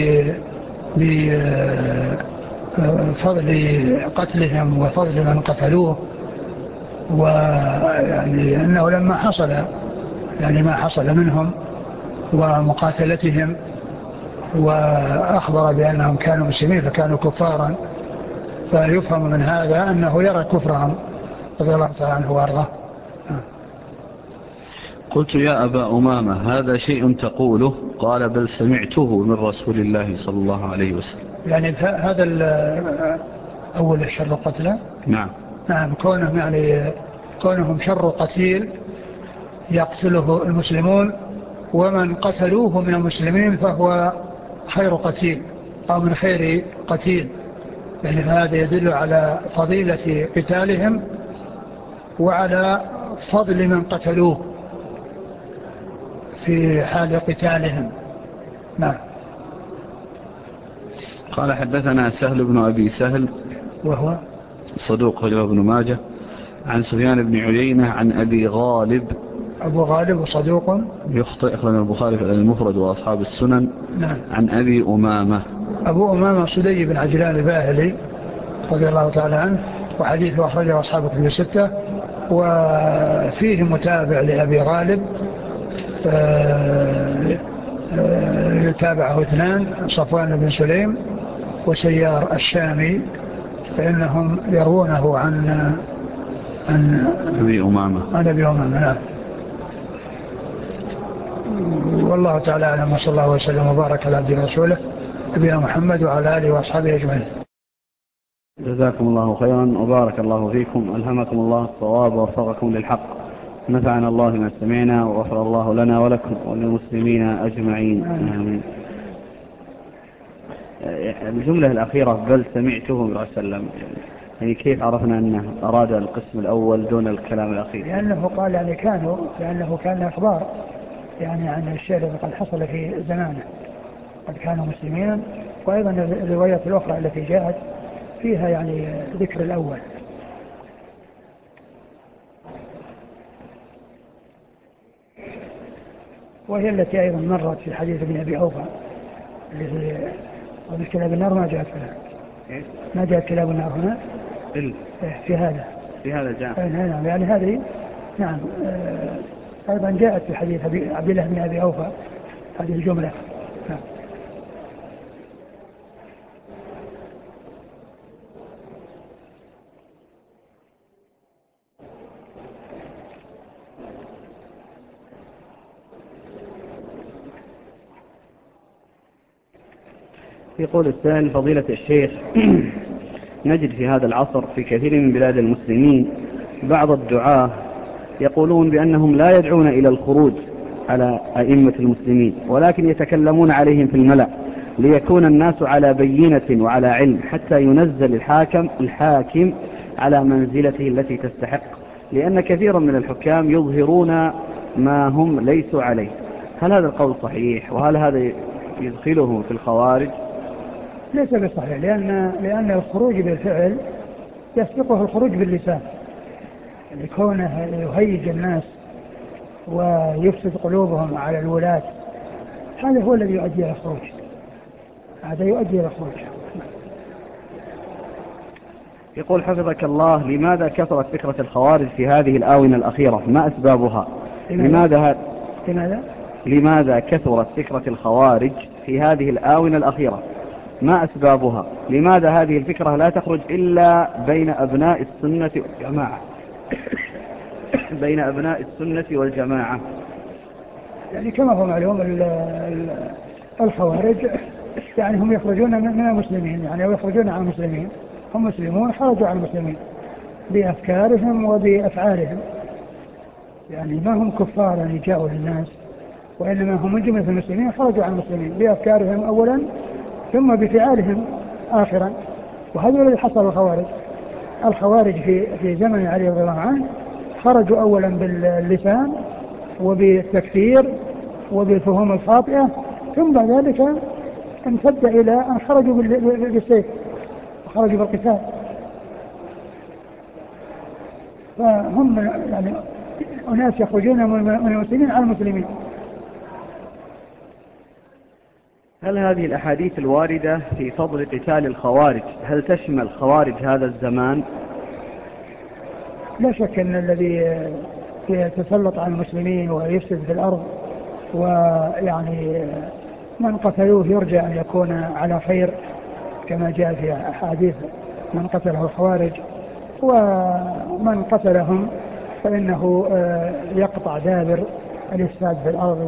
بفضل قتلهم وفضل من قتلوه، ويعني أنه لما حصل يعني ما حصل منهم ومقاتلتهم، وأخبر بأنهم كانوا مسلمين فكانوا كفارا، فيفهم من هذا أنه يرى كفرهم رضي الله تعالى عنه وارضاه. قلت: يا أبا أمامة هذا شيء تقوله؟ قال: بل سمعته من رسول الله صلى الله عليه وسلم. يعني هذا أول شر قتلى. نعم. نعم، كونهم يعني كونهم شر قتيل يقتله المسلمون، ومن قتلوه من المسلمين فهو خير قتيل أو من خير قتيل، يعني هذا يدل على فضيلة قتالهم وعلى فضل من قتلوه في حال قتالهم. نعم. قال حدثنا سهل بن أبي سهل وهو صدوق خرجه ابن ماجه عن سفيان بن عيينة عن أبي غالب. أبو غالب صدوق يخطئ أخرج البخاري في المفرد وأصحاب السنن. نعم. عن أبي أمامة. أبو أمامة صدي بن عجلان الباهلي رضي الله تعالى عنه وحديثه أخرجه أصحاب كتب الستة وفيه متابع لأبي غالب تابعه اثنان صفوان بن سليم وسيار الشامي فإنهم يروونه عن عن أبي أمامة عن أبي أمامة. نعم. والله تعالى أعلم وصلى الله وسلم وبارك على عبده ورسوله نبينا محمد وعلى آله وأصحابه أجمعين. جزاكم الله خيرا وبارك الله فيكم. ألهمكم الله الصواب ووفقكم للحق. نفعنا الله ما سمعنا وغفر الله لنا ولكم وللمسلمين أجمعين آمين. الجملة الأخيرة بل سمعته من رسول الله يعني كيف عرفنا أنه أراد القسم الأول دون الكلام الأخير؟ لأنه قال يعني كانوا لأنه كان أخبار يعني عن الشيء الذي قد حصل في زمانه قد كانوا مسلمين. وأيضا الروايات الأخرى التي جاءت فيها يعني ذكر الأول. وهي التي أيضا مرت في حديث ابن أبي أوفى اللي هي كلاب النار ما جاءت هنا. ما جاءت كلاب النار هنا في هذا في هذا جاء نعم يعني هذه نعم أيضا جاءت في حديث عبد الله بن أبي أوفى هذه الجملة. نعم. يقول السائل فضيلة الشيخ نجد في هذا العصر في كثير من بلاد المسلمين بعض الدعاة يقولون بأنهم لا يدعون إلى الخروج على أئمة المسلمين ولكن يتكلمون عليهم في الملأ ليكون الناس على بينة وعلى علم حتى ينزل الحاكم الحاكم على منزلته التي تستحق لأن كثيرا من الحكام يظهرون ما هم ليسوا عليه. هل هذا القول صحيح وهل هذا يدخلهم في الخوارج؟ ليس بصحيح لأن, لأن الخروج بالفعل يسبقه الخروج باللسان لكونه يهيج الناس ويفسد قلوبهم على الولاة. هذا هو الذي يؤدي إلى الخروج. هذا يؤدي إلى الخروج. يقول حفظك الله لماذا كثرت فكرة الخوارج في هذه الآونة الأخيرة؟ ما أسبابها؟ لماذا لماذا لماذا كثرت فكرة الخوارج في هذه الآونة الأخيرة؟ ما أسبابها؟ لماذا هذه الفكرة لا تخرج إلا بين أبناء السنة والجماعة بين أبناء السنة والجماعة؟ يعني كما هو معلوم الخوارج يعني هم يخرجون من المسلمين يعني أو يخرجون عن المسلمين. هم مسلمون خرجوا عن المسلمين بأفكارهم وبأفعالهم يعني ما هم كفار يعني جاءوا للناس وإنما هم من جملة المسلمين خرجوا عن المسلمين بأفكارهم أولا ثم بفعالهم آخرا. وهذا الذي حصل الخوارج. الخوارج في في زمن علي رضي الله عنه خرجوا أولا باللسان وبالتكفير وبالفهوم الخاطئة ثم بعد ذلك امتد إلى أن خرجوا بالسيف وخرجوا بالقتال. فهم يعني أناس يخرجون من المسلمين على المسلمين. هل هذه الأحاديث الواردة في فضل قتال الخوارج هل تشمل خوارج هذا الزمان؟ لا شك أن الذي يتسلط على المسلمين ويفسد في الأرض ويعني من قتلوه يرجى أن يكون على خير كما جاء في أحاديث من قتله الخوارج ومن قتلهم فإنه يقطع دابر الإفساد في الأرض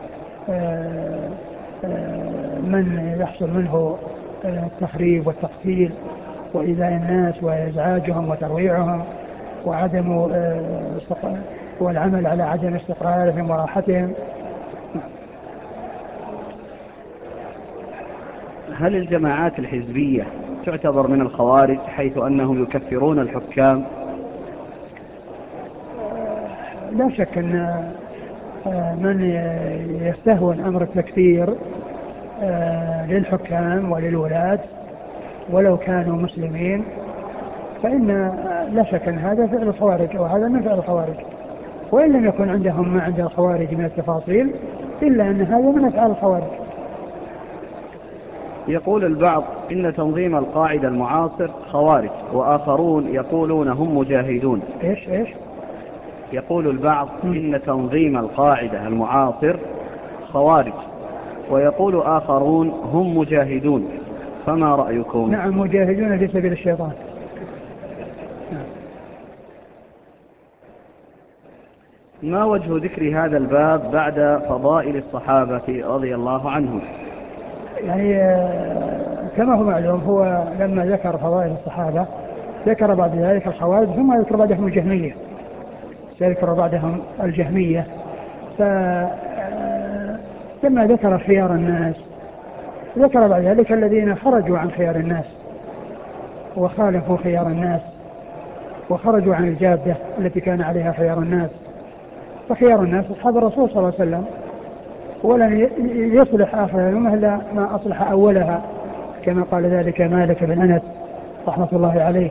ومن يحصل منه التخريب والتقتيل وإيذاء الناس وإزعاجهم وترويعهم وعدم والعمل على عدم استقرارهم وراحتهم. هل الجماعات الحزبية تعتبر من الخوارج حيث أنهم يكفرون الحكام؟ لا شك أن من يستهون أمر التكفير للحكام وللولاة ولو كانوا مسلمين، فإن لا شك أن هذا فعل الخوارج أو هذا من فعل الخوارج، وإن لم يكن عندهم ما عند الخوارج من التفاصيل إلا أن هذا من أفعال الخوارج. يقول البعض إن تنظيم القاعدة المعاصر خوارج، وآخرون يقولون هم مجاهدون. إيش إيش؟ يقول البعض إن تنظيم القاعدة المعاصر خوارج، ويقول آخرون هم مجاهدون، فما رأيكم؟ نعم، مجاهدون في سبيل الشيطان. ما وجه ذكر هذا الباب بعد فضائل الصحابة رضي الله عنهم؟ يعني كما هو معلوم، هو لما ذكر فضائل الصحابة ذكر بعد ذلك الخوارج، ثم ذكر بعدهم الجهمية، ذكر بعدهم الجهمية. فلما ذكر خيار الناس ذكر بعد ذلك الذين خرجوا عن خيار الناس وخالفوا خيار الناس وخرجوا عن الجادة التي كان عليها خيار الناس. فخيار الناس أصحاب الرسول صلى الله عليه وسلم، ولن يصلح آخر الأمة إلا ما أصلح أولها، كما قال ذلك مالك بن أنس رحمة الله عليه.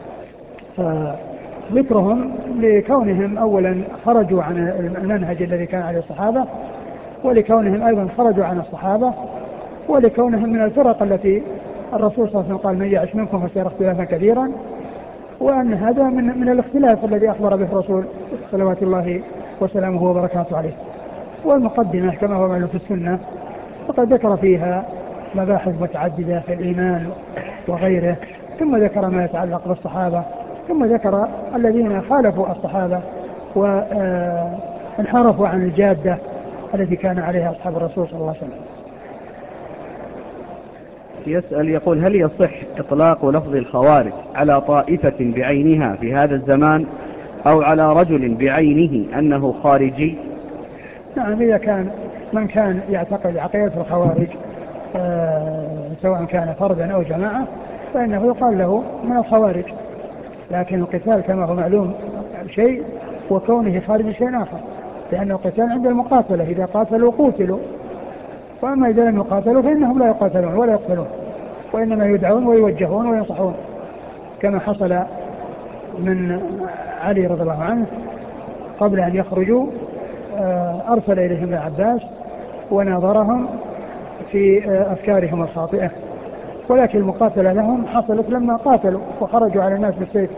فذكرهم لكونهم أولا خرجوا عن المنهج الذي كان عليه الصحابة، ولكونهم أيضا خرجوا عن الصحابة، ولكونهم من الفرق التي الرسول صلى الله عليه وسلم قال من يعش منكم فسيرى اختلافا كثيرا، وأن هذا من, من الاختلاف الذي أخبر به الرسول صلوات الله وسلامه وبركاته عليه. والمقدمة كما هو معلوم في السنة فقد ذكر فيها مباحث متعددة في الإيمان وغيره، ثم ذكر ما يتعلق بالصحابة، ثم ذكر الذين خالفوا الصحابة وانحرفوا عن الجادة التي كان عليها أصحاب الرسول صلى الله عليه وسلم. يسأل يقول هل يصح إطلاق لفظ الخوارج على طائفة بعينها في هذا الزمان أو على رجل بعينه أنه خارجي؟ نعم، إذا كان من كان يعتقد عقيدة الخوارج آه سواء كان فردا أو جماعة فإنه يقال له من الخوارج، لكن القتال كما هو معلوم شيء وكونه خارج شيء آخر، لأن القتال عند المقاتلة، إذا قاتلوا قوتلوا، وأما إذا لم يقاتلوا فإنهم لا يقاتلون ولا يقتلون، وإنما يدعون ويوجهون وينصحون، كما حصل من علي رضي الله عنه قبل أن يخرجوا أرسل إليهم ابن عباس وناظرهم في أفكارهم الخاطئة، ولكن المقاتلة لهم حصلت لما قاتلوا وخرجوا على الناس بالسيف.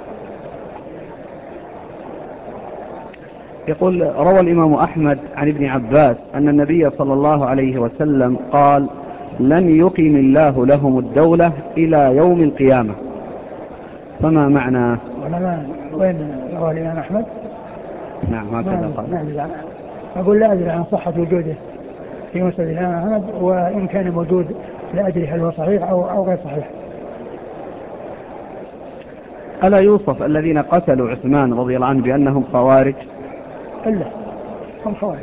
يقول روى الإمام أحمد عن ابن عباس أن النبي صلى الله عليه وسلم قال لن يقيم الله لهم الدولة إلى يوم القيامة، فما معنى؟ وين روى الإمام أحمد؟ نعم هكذا قال. أقول لا أدري عن صحة وجوده في مسند الإمام أحمد، وإن كان موجود لا أدري هل هو صحيح أو, أو غير صحيح. ألا يوصف الذين قتلوا عثمان رضي الله عنه بأنهم خوارج؟ إلا هم خوارج،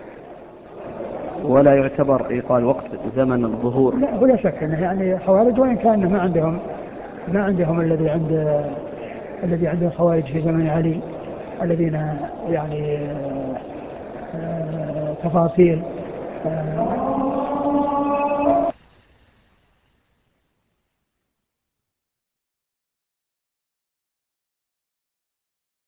ولا يعتبر إيقال وقت زمن الظهور؟ لا، ولا شك أنه يعني خوارج، وإن كان ما عندهم ما عندهم الذي عند الذي عند الخوارج في زمن علي، الذين يعني تفاصيل